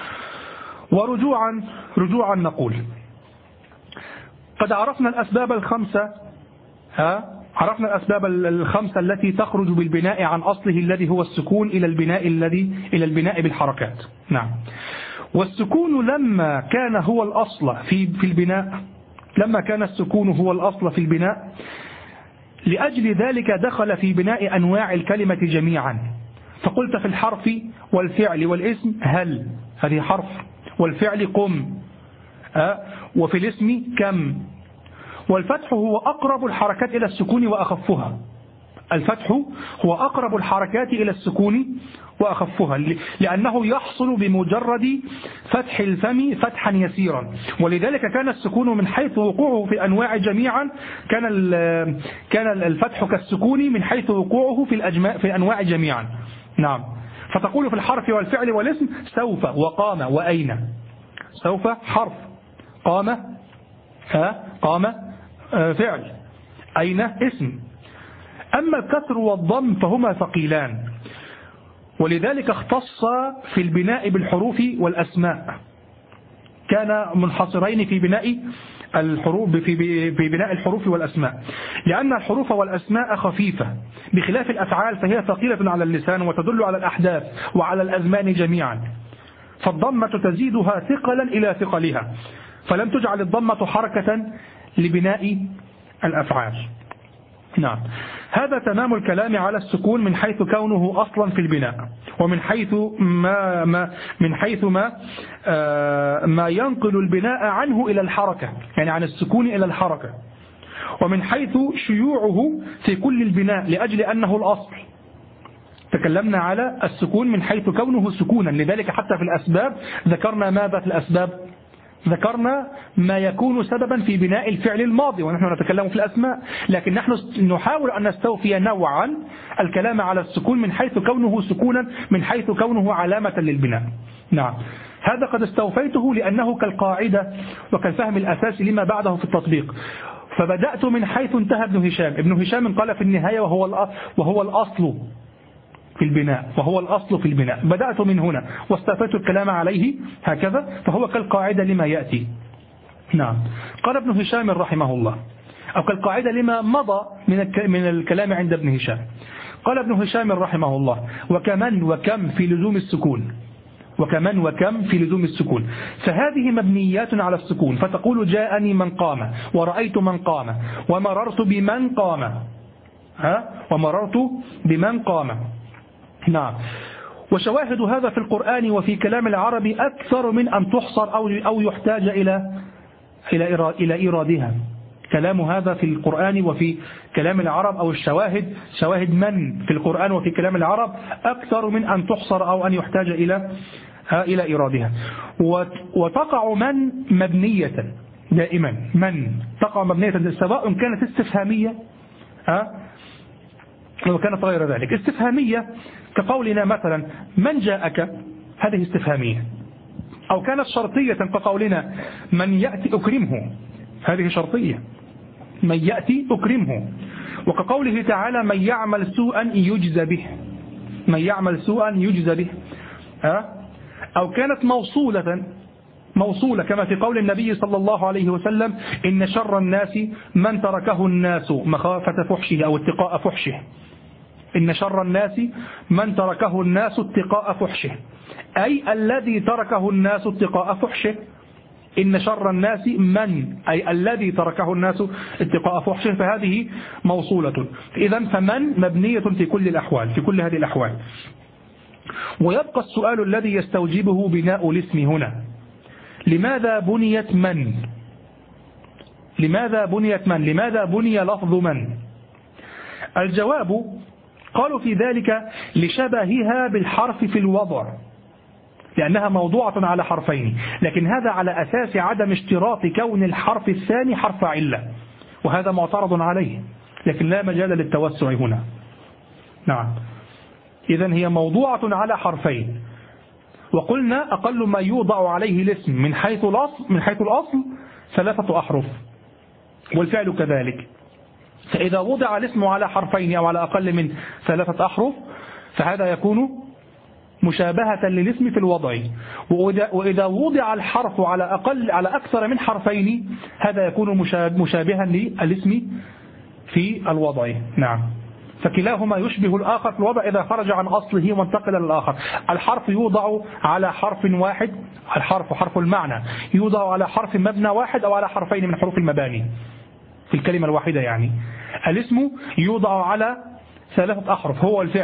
[SPEAKER 1] ورجوعا نقول قد عرفنا الأسباب الخمسة، عرفنا الأسباب الخمسة التي تخرج بالبناء عن أصله الذي هو السكون إلى البناء بالحركات. نعم. والسكون لما كان هو الأصل في البناء، لما كان السكون هو الأصل في البناء، لأجل ذلك دخل في بناء أنواع الكلمة جميعا. فقلت في الحرف والفعل والاسم هل، هذه حرف، والفعل قم، وفي الاسم كم. والفتح هو أقرب الحركات إلى السكون وأخفها. الفتح هو أقرب الحركات إلى السكون وأخفها، لأنه يحصل بمجرد فتح الفم فتحا يسيرا. ولذلك كان السكون من حيث وقوعه في الأنواع جميعا، كان الفتح كالسكون من حيث وقوعه في الأنواع جميعا. نعم. فتقول في الحرف والفعل والاسم سوف وقام وأين. سوف حرف، قام فعل، أين اسم. أما الكسر والضم فهما ثقيلان، ولذلك اختص في البناء بالحروف والأسماء، كان منحصرين في بناء الحروف والأسماء، لأن الحروف والأسماء خفيفة، بخلاف الأفعال فهي ثقيلة على اللسان وتدل على الأحداث وعلى الأزمان جميعا. فالضمة تزيدها ثقلا إلى ثقلها، فلم تجعل الضمة حركة لبناء الأفعال. نعم. هذا تمام الكلام على السكون من حيث كونه أصلا في البناء، ومن حيث ما ينقل البناء عنه إلى الحركة، يعني عن السكون إلى الحركة، ومن حيث شيوعه في كل البناء لأجل أنه الأصل. تكلمنا على السكون من حيث كونه سكونا، لذلك حتى في الأسباب ذكرنا ماذا في الأسباب؟ ذكرنا ما يكون سببا في بناء الفعل الماضي، ونحن نتكلم في الأسماء، لكن نحن نحاول أن نستوفي نوعا الكلام على السكون من حيث كونه سكونا، من حيث كونه علامة للبناء. نعم. هذا قد استوفيته لأنه كالقاعدة وكالفهم الأساسي لما بعده في التطبيق. فبدأت من حيث انتهى ابن هشام. ابن هشام قال في النهاية وهو الأصل في البناء، وهو الأصل في البناء. بدأت من هنا واستفدت الكلام عليه هكذا، فهو كالقاعدة لما يأتي. نعم. قال ابن هشام رحمه الله، أو كالقاعدة لما مضى من الكلام عند ابن هشام. قال ابن هشام رحمه الله: وكمن وكم في لزوم السكون، وكمن وكم في لزوم السكون، فهذه مبنيات على السكون. فتقول جاءني من قام، ورأيت من قام، ومررت بمن قام، ومررت بمن قام. نعم. وشواهد هذا في القرآن وفي كلام العرب أكثر من أن تحصر أو يحتاج إلى إيرادها. كلام هذا في القرآن وفي كلام العرب، أو شواهد من في القرآن وفي كلام العرب أكثر من أن تحصر أو أن يحتاج إلى إيرادها. وتقع من مبنية دائما، من تقع مبنية سواء كانت استفهامية أو كانت غير ذلك. استفهامية كقولنا مثلا من جاءك، هذه استفهامية. أو كانت شرطية كقولنا من يأتي أكرمه، هذه شرطية، من يأتي أكرمه. وكقوله تعالى من يعمل سوءا يجزى به، من يعمل سوءا يجزى به. أو كانت موصولة كما في قول النبي صلى الله عليه وسلم: إن شر الناس من تركه الناس مخافة فحشه أو اتقاء فحشه. إن شر الناس من تركه الناس اتقاء فحشه. أي الذي تركه الناس اتقاء فحشه. إن شر الناس من، أي الذي تركه الناس اتقاء فحشه، فهذه موصولة. إذن فمن مبنية في كل الأحوال، في كل هذه الأحوال. ويبقى السؤال الذي يستوجبه بناء الاسم هنا: لماذا بنيت من؟ لماذا بنيت من؟ لماذا بني لفظ من؟ الجواب قالوا في ذلك لشبهها بالحرف في الوضع، لأنها موضوعة على حرفين، لكن هذا على أساس عدم اشتراط كون الحرف الثاني حرف علة، وهذا معترض عليه، لكن لا مجال للتوسع هنا. نعم، إذن هي موضوعة على حرفين، وقلنا أقل ما يوضع عليه الاسم من حيث الأصل 3 أحرف، والفعل كذلك. فإذا وضع الاسم على حرفين أو على أقل من 3 أحرف فهذا يكون مشابهة للاسم في الوضع، وإذا وضع الحرف على أكثر من حرفين هذا يكون مشابها للاسم في الوضع. نعم، فكلاهما يشبه الآخر في الوضع إذا خرج عن أصله وانتقل للآخر. الحرف يوضع على حرف واحد، الحرف حرف المعنى يوضع على حرف مبنى واحد أو على حرفين من حروف المباني في الكلمة الواحدة. يعني الاسم يوضع على 3 أحرف،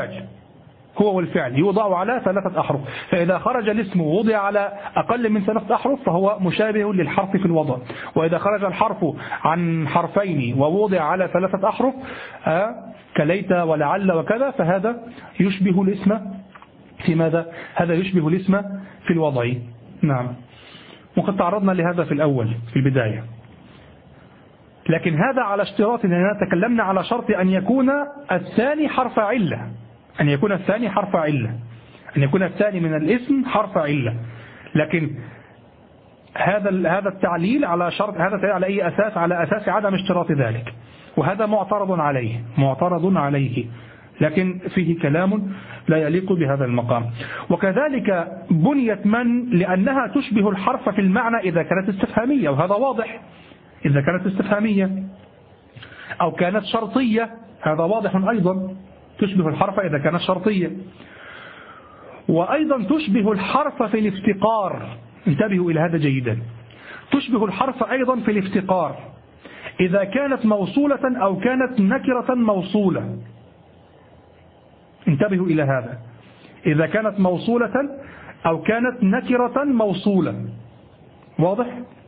[SPEAKER 1] هو والفعل يوضع على 3 أحرف، فإذا خرج الاسم ووضع على أقل من 3 أحرف فهو مشابه للحرف في الوضع، وإذا خرج الحرف عن حرفين ووضع على 3 أحرف كليت ولعل وكذا فهذا يشبه الاسم في ماذا؟ هذا يشبه الاسم في الوضع. نعم، وقد تعرضنا لهذا في الأول في البداية، لكن هذا على اشتراط أننا تكلمنا على شرط أن يكون الثاني حرف علة، أن يكون الثاني حرف علة، أن يكون الثاني من الاسم حرف علة. لكن هذا التعليل على شرط، هذا على أي أساس؟ على أساس عدم اشتراط ذلك، وهذا معترض عليه، لكن فيه كلام لا يليق بهذا المقام. وكذلك بنيت من لأنها تشبه الحرف في المعنى إذا كانت استفهامية، وهذا واضح، إذا كانت استفهامية أو كانت شرطية هذا واضح أيضا، تشبه الحرف إذا كانت شرطية. وأيضا تشبه الحرف في الافتقار، انتبهوا إلى هذا جيدا، تشبه الحرف أيضا في الافتقار إذا كانت موصولة أو كانت نكرة موصولة. انتبهوا إلى هذا، إذا كانت موصولة أو كانت نكرة موصولة. واضح؟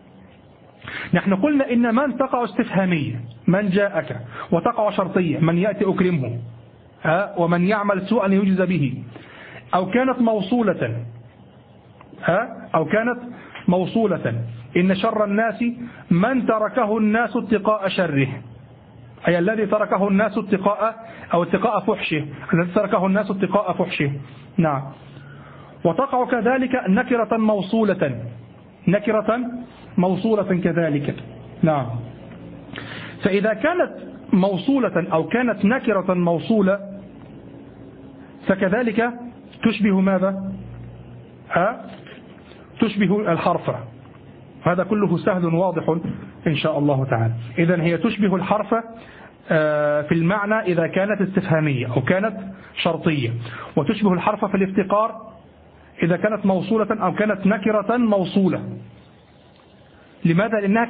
[SPEAKER 1] نحن قلنا إن من تقع استفهامية، من جاءك، وتقع شرطية، من يأتي أكرمه، ومن يعمل سوءا يجزى به، أو كانت موصولة إن شر الناس من تركه الناس اتقاء شره، أي الذي تركه الناس اتقاء فحشه، الذي تركه الناس اتقاء فحشه. نعم، وتقع كذلك نكرة موصولة كذلك. نعم، فإذا كانت موصولة أو كانت نكرة موصولة فكذلك تشبه ماذا؟ تشبه الحرف. هذا كله سهل واضح إن شاء الله تعالى. إذن هي تشبه الحرف في المعنى إذا كانت استفهامية أو كانت شرطية، وتشبه الحرف في الافتقار إذا كانت موصولة أو كانت نكرة موصولة. لماذا؟ لأنها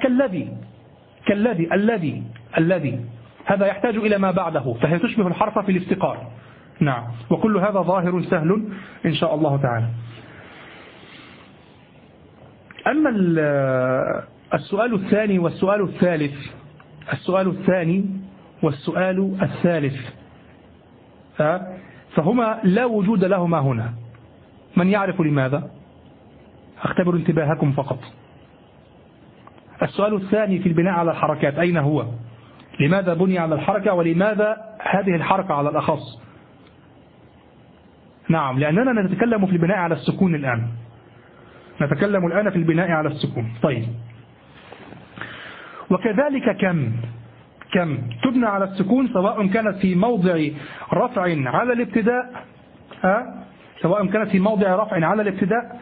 [SPEAKER 1] الذي هذا يحتاج إلى ما بعده، فهي تشبه الحرف في الافتقار. نعم، وكل هذا ظاهر سهل إن شاء الله تعالى. أما السؤال الثاني والسؤال الثالث فهما لا وجود لهما هنا. من يعرف لماذا؟ أختبر انتباهكم فقط. السؤال الثاني في البناء على الحركات أين هو؟ لماذا بني على الحركة، ولماذا هذه الحركة على الأخص؟ نعم، لأننا نتكلم في البناء على السكون الآن. نتكلم الآن في البناء على السكون. طيب، وكذلك كم تبنى على السكون سواء كانت في موضع رفع على الابتداء، سواء كانت في موضع رفع على الابتداء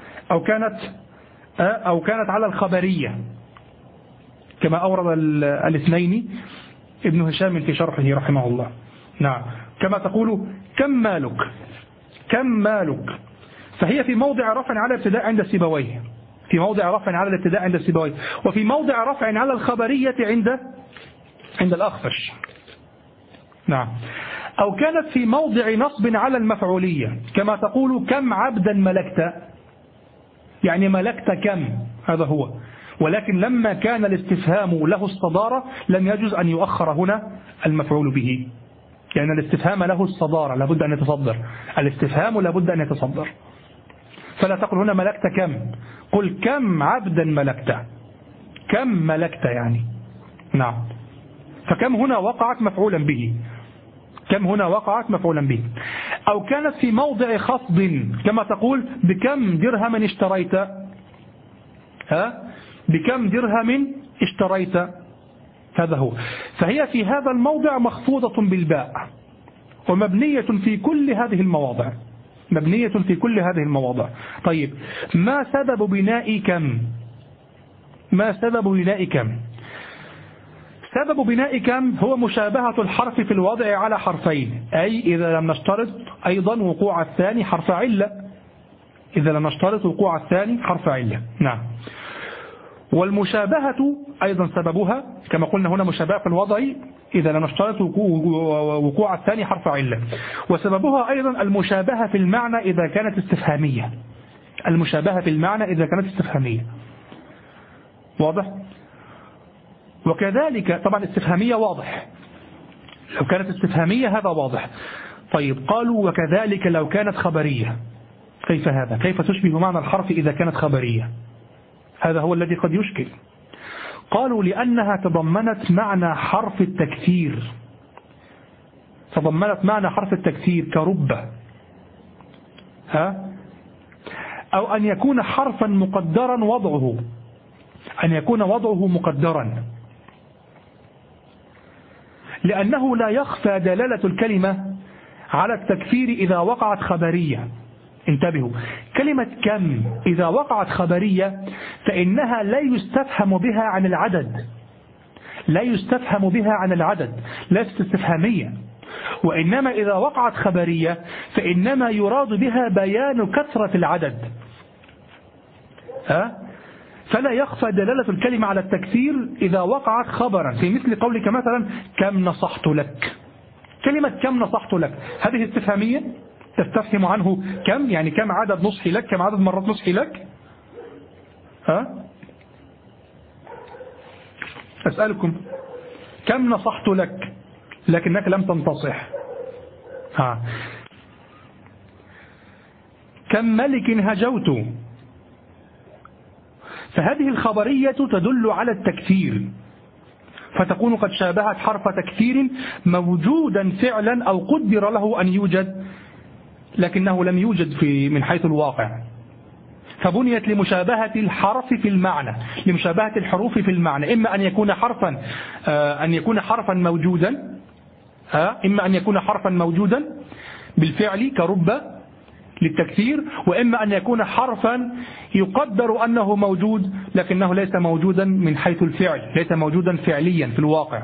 [SPEAKER 1] أو كانت على الخبرية، كما أورد الاثنين ابن هشام في شرحه رحمه الله. نعم، كما تقول كم مالك، فهي في موضع رفع على الابتداء عند سيبويه، في موضع رفع على الابتداء عند سيبويه، وفي موضع رفع على الخبرية عند الأخفش. نعم. أو كانت في موضع نصب على المفعولية، كما تقول كم عبدا ملكت، يعني ملكت كم، هذا هو. ولكن لما كان الاستفهام له الصدارة لم يجوز أن يؤخر هنا المفعول به، لأن يعني الاستفهام له الصدارة، لابد أن يتصدر، الاستفهام لابد أن يتصدر. فلا تقل هنا ملكت كم، قل كم عبدا ملكت، كم ملكت يعني. نعم. فكم هنا وقعت مفعولا به، كم هنا وقعت مفعولا به. أو كانت في موضع خفض، كما تقول بكم درهم اشتريت، بكم درهم اشتريت، هذا هو. فهي في هذا الموضع مخفوضة بالباء، ومبنية في كل هذه المواضع، مبنية في كل هذه المواضع. طيب، ما سبب بناء كم؟ ما سبب بناء كم؟ سبب بناء كم هو مشابهة الحرف في الوضع على حرفين، أي إذا لم نشترط أيضا وقوع الثاني حرف علة، إذا لم نشترط وقوع الثاني حرف علة. نعم. والمشابهة أيضا سببها كما قلنا هنا مشابهة في الوضع إذا لم نشترط وقوع الثاني حرف علة، وسببها أيضا المشابهة في المعنى إذا كانت استفهامية، المشابهة في المعنى إذا كانت استفهامية. واضح؟ وكذلك طبعا استفهامية واضح، لو كانت استفهامية هذا واضح. طيب، قالوا وكذلك لو كانت خبرية، كيف هذا؟ كيف تشبه معنى الحرف إذا كانت خبرية؟ هذا هو الذي قد يشكل. قالوا لأنها تضمنت معنى حرف التكثير، تضمنت معنى حرف التكثير كرب، أو أن يكون حرفا مقدرا وضعه، أن يكون وضعه مقدرا، لأنه لا يخفى دلالة الكلمة على التكثير إذا وقعت خبرية. انتبهوا، كلمة كم إذا وقعت خبرية فإنها لا يستفهم بها عن العدد، لا يستفهم بها عن العدد، ليست استفهامية. وإنما إذا وقعت خبرية فإنما يراد بها بيان كثرة العدد، فلا يخفى دلالة الكلمة على التكثير إذا وقعت خبرا، في مثل قولك مثلا كم نصحت لك. كلمة كم نصحت لك هذه استفهامية تستفهم عنه كم، يعني كم عدد نصحي لك، كم عدد مرات نصحي لك. أسألكم كم نصحت لك لكنك لم تنتصح. كم ملك هجوت، فهذه الخبرية تدل على التكثير، فتكون قد شابهت حرف تكثير موجودا فعلا أو قدر له أن يوجد لكنه لم يوجد من حيث الواقع، فبنيت لمشابهة الحرف في المعنى، لمشابهة الحروف في المعنى، إما أن يكون حرفا موجودا، إما أن يكون حرفا موجودا بالفعل كرب للتكثير، وإما أن يكون حرفا يقدر أنه موجود لكنه ليس موجودا من حيث الفعل، ليس موجودا فعليا في الواقع.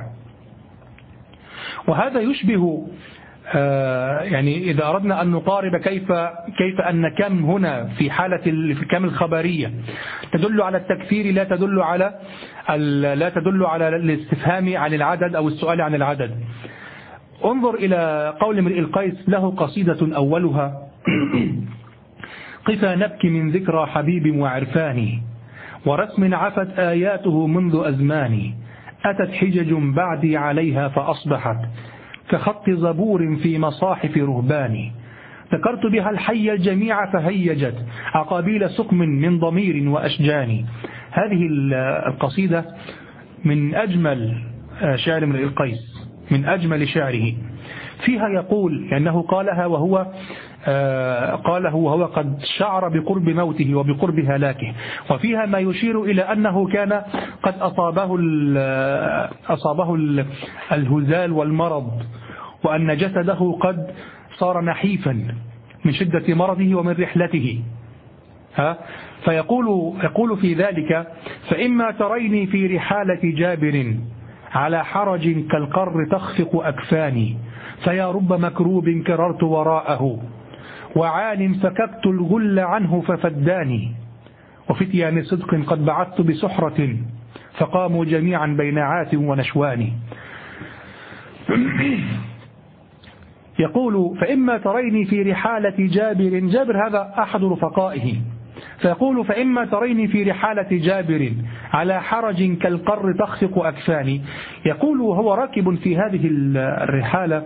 [SPEAKER 1] وهذا يشبه يعني إذا أردنا أن نقارب كيف أن كم هنا في حالة كم الخبرية تدل على التكثير لا تدل على الاستفهام عن العدد أو السؤال عن العدد. انظر إلى قول امرئ القيس له قصيدة أولها قفا نبكي من ذكرى حبيب وعرفاني، ورسم عفت آياته منذ أزماني، أتت حجج بعدي عليها فأصبحت كخط زبور في مصاحف رهباني، ذكرت بها الحي الجميع فهيجت عقابيل سقم من ضمير وأشجان. هذه القصيدة من أجمل شعر امرئ القيس، من أجمل شعره. فيها يقول أنه قالها وهو قد شعر بقرب موته وبقرب هلاكه، وفيها ما يشير إلى أنه كان قد أصابه الهزال والمرض، وأن جسده قد صار نحيفا من شدة مرضه ومن رحلته. فيقول في ذلك فإما تريني في رحالة جابر على حرج كالقر تخفق أكفاني، فيا رب مكروب كررت وراءه وعان فككت الغل عنه ففداني وفتيان صدق قد بعثت بسحرة فقاموا جميعا بين عات ونشوان. يقول فإما تريني في رحالة جابر هذا أحد رفقائه، فيقول فإما تريني في رحالة جابر على حرج كالقر تخفق أكفاني. يقول وهو راكب في هذه الرحالة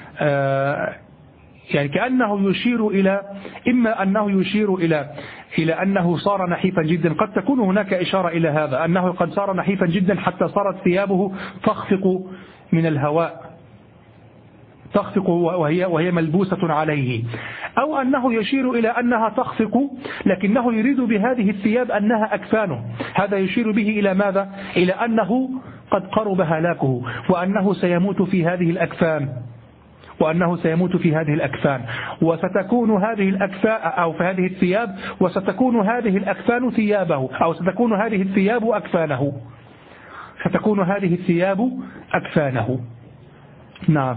[SPEAKER 1] يعني كأنه يشير إلى إما أنه يشير إلى أنه صار نحيفا جدا، قد تكون هناك إشارة إلى هذا أنه قد صار نحيفا جدا حتى صارت ثيابه تخفق من الهواء، تخفق وهي ملبوسة عليه، أو أنه يشير إلى أنها تخفق لكنه يريد بهذه الثياب أنها أكفانه. هذا يشير به إلى ماذا؟ إلى أنه قد قرب هلاكه وأنه سيموت في هذه الأكفان، وستكون هذه الأكفان أو في هذه الثياب، وستكون هذه الأكفان ثيابه، أو ستكون هذه الثياب أكفانه، ستكون هذه الثياب أكفانه. نعم.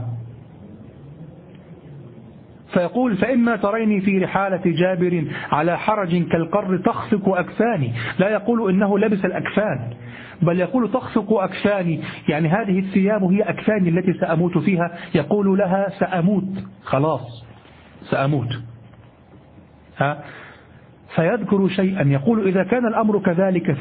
[SPEAKER 1] فيقول فإما تريني في رحالة جابر على حرج كالقر تخفق أكفاني، لا يقول إنه لبس الأكفان بل يقول تخفق أكفاني، يعني هذه الثياب هي أكفاني التي سأموت فيها، يقول لها سأموت، خلاص سأموت. فيذكر شيئا يقول إذا كان الأمر كذلك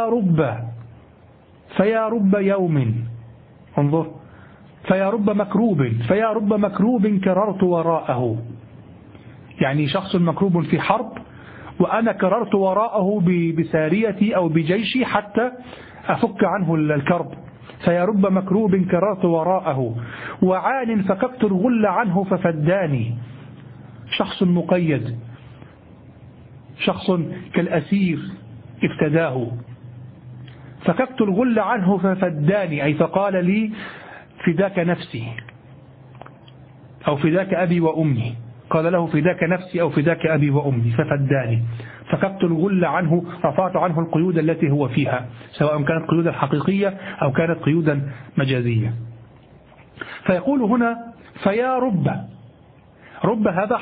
[SPEAKER 1] فيا رب يوم، انظر، فيا رب مكروب كررت وراءه، يعني شخص مكروب في حرب وأنا كررت وراءه بساريتي أو بجيشي حتى أفك عنه الكرب. فيا رب مكروب كررت وراءه وعان فككت الغل عنه ففداني، شخص مقيد، شخص كالأسير افتداه، فككت الغل عنه ففداني أي فقال لي فداك نفسي أو فداك أبي وأمي، قال له فداك نفسي أو فداك أبي وأمي ففداني، فككت الغل عنه، رفعت عنه القيود التي هو فيها سواء كانت قيودا حقيقية أو كانت قيودا مجازية. فيقول هنا فيا رب هذا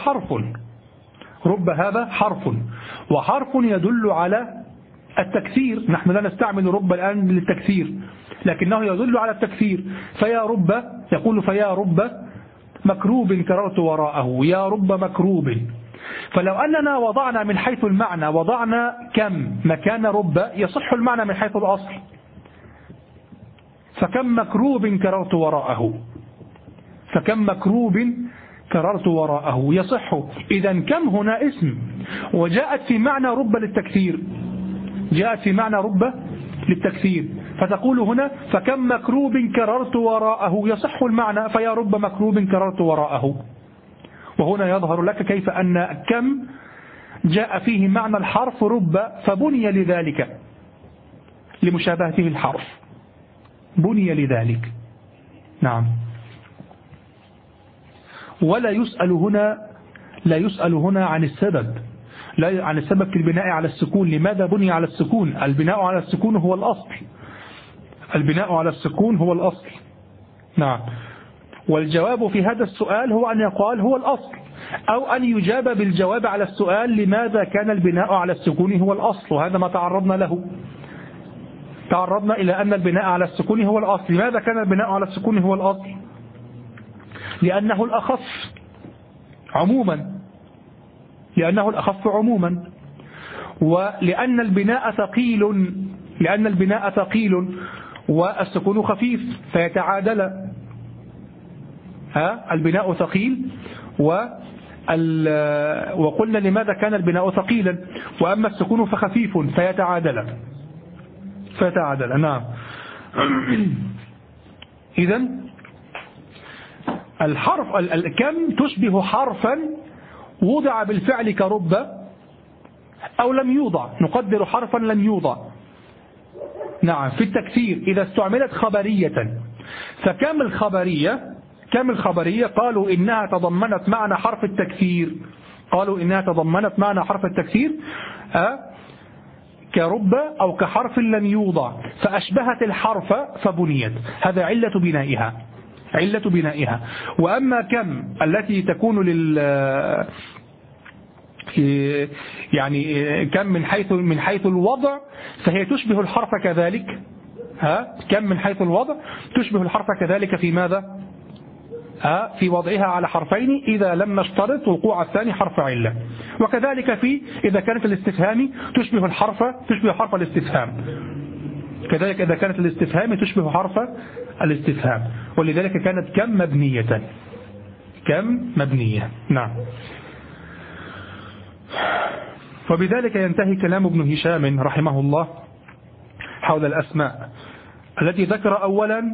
[SPEAKER 1] حرف، وحرف يدل على التكثير، نحن لا نستعمل رب الآن للتكثير لكنه يدل على التكثير. فيا رب، يقول فيا رب مكروب كررت وراءه، يا رب مكروب. فلو أننا وضعنا من حيث المعنى وضعنا كم مكان رب يصح المعنى من حيث الأصل، فكم مكروب كررت وراءه يصح. إذا كم هنا اسم وجاءت في معنى رب للتكثير، فتقول هنا فكم مكروب كررت وراءه يصح المعنى فيا رب مكروب كررت وراءه. وهنا يظهر لك كيف أن كم جاء فيه معنى الحرف رب فبني لذلك لمشابهته الحرف، بني لذلك. نعم. ولا يسأل هنا عن السبب، لا عن السبب في البناء على السكون، لماذا بني على السكون؟ البناء على السكون هو الأصل، نعم. والجواب في هذا السؤال هو أن يقال هو الأصل، أو أن يجاب بالجواب على السؤال لماذا كان البناء على السكون هو الأصل، وهذا ما تعرضنا له. تعرضنا إلى أن البناء على السكون هو الأصل. لماذا كان البناء على السكون هو الأصل؟ لأنه الأخف عموما، ولأن البناء ثقيل والسكون خفيف فيتعادل. البناء ثقيل وقلنا لماذا كان البناء ثقيلا وأما السكون فخفيف فيتعادل. نعم. إذن الحرف الكم تشبه حرفا وضع بالفعل كرب أو لم يوضع، نقدر حرفا لم يوضع. نعم. في التكثير إذا استعملت خبرية، فكم الخبرية قالوا إنها تضمنت معنى حرف التكثير، كرب أو كحرف لم يوضع، فأشبهت الحرف فبنيت. هذا علة بنائها. وأما كم التي تكون يعني كم من حيث الوضع فهي تشبه الحرف كذلك. كم من حيث الوضع تشبه الحرف كذلك في ماذا؟ في وضعها على حرفين إذا لم نشترط وقوع الثاني حرف علة. وكذلك إذا كانت الاستفهام تشبه حرف الاستفهام، كذلك إذا كانت الاستفهام تشبه حرف الاستفهام. ولذلك كانت كم مبنية. نعم. وبذلك ينتهي كلام ابن هشام رحمه الله حول الأسماء التي ذكر أولا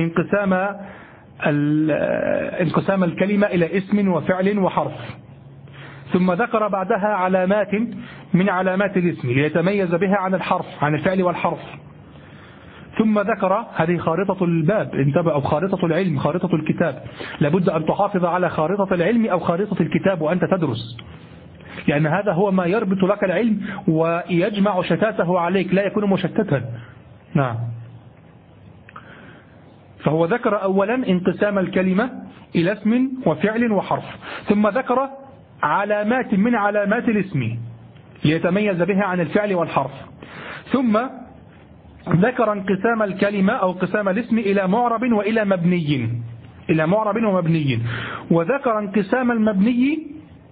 [SPEAKER 1] انقسام الكلمة إلى اسم وفعل وحرف، ثم ذكر بعدها علامات من علامات الاسم ليتميز بها عن الحرف، عن الفعل والحرف. ثم ذكر هذه خارطة الباب، انتبه، أو خارطة العلم، خارطة الكتاب. لابد أن تحافظ على خارطة العلم أو خارطة الكتاب وأنت تدرس، لأن هذا هو ما يربط لك العلم ويجمع شتاته عليك، لا يكون مشتتا. نعم. فهو ذكر أولا انقسام الكلمة إلى اسم وفعل وحرف، ثم ذكر علامات من علامات الاسم ليتميز بها عن الفعل والحرف، ثم ذكر انقسام الكلمة أو انقسام الاسم إلى معرب وإلى مبني، إلى معرب ومبني، وذكر انقسام المبني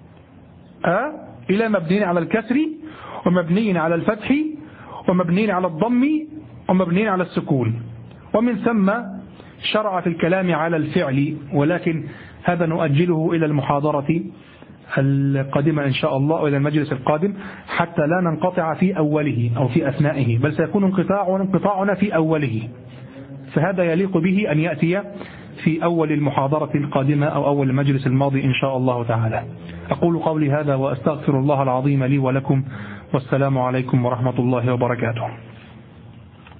[SPEAKER 1] إلى مبني على الكسر ومبني على الفتح ومبني على الضم ومبني على السكون، ومن ثم شرع في الكلام على الفعل، ولكن هذا نؤجله إلى المحاضرة القادمة إن شاء الله، وإلى المجلس القادم، حتى لا ننقطع في أوله أو في أثنائه، بل سيكون انقطاعنا في أوله، فهذا يليق به أن يأتي في أول المحاضرة القادمة أو أول المجلس الماضي إن شاء الله تعالى. أقول قولي هذا وأستغفر الله العظيم لي ولكم، والسلام عليكم ورحمة الله وبركاته.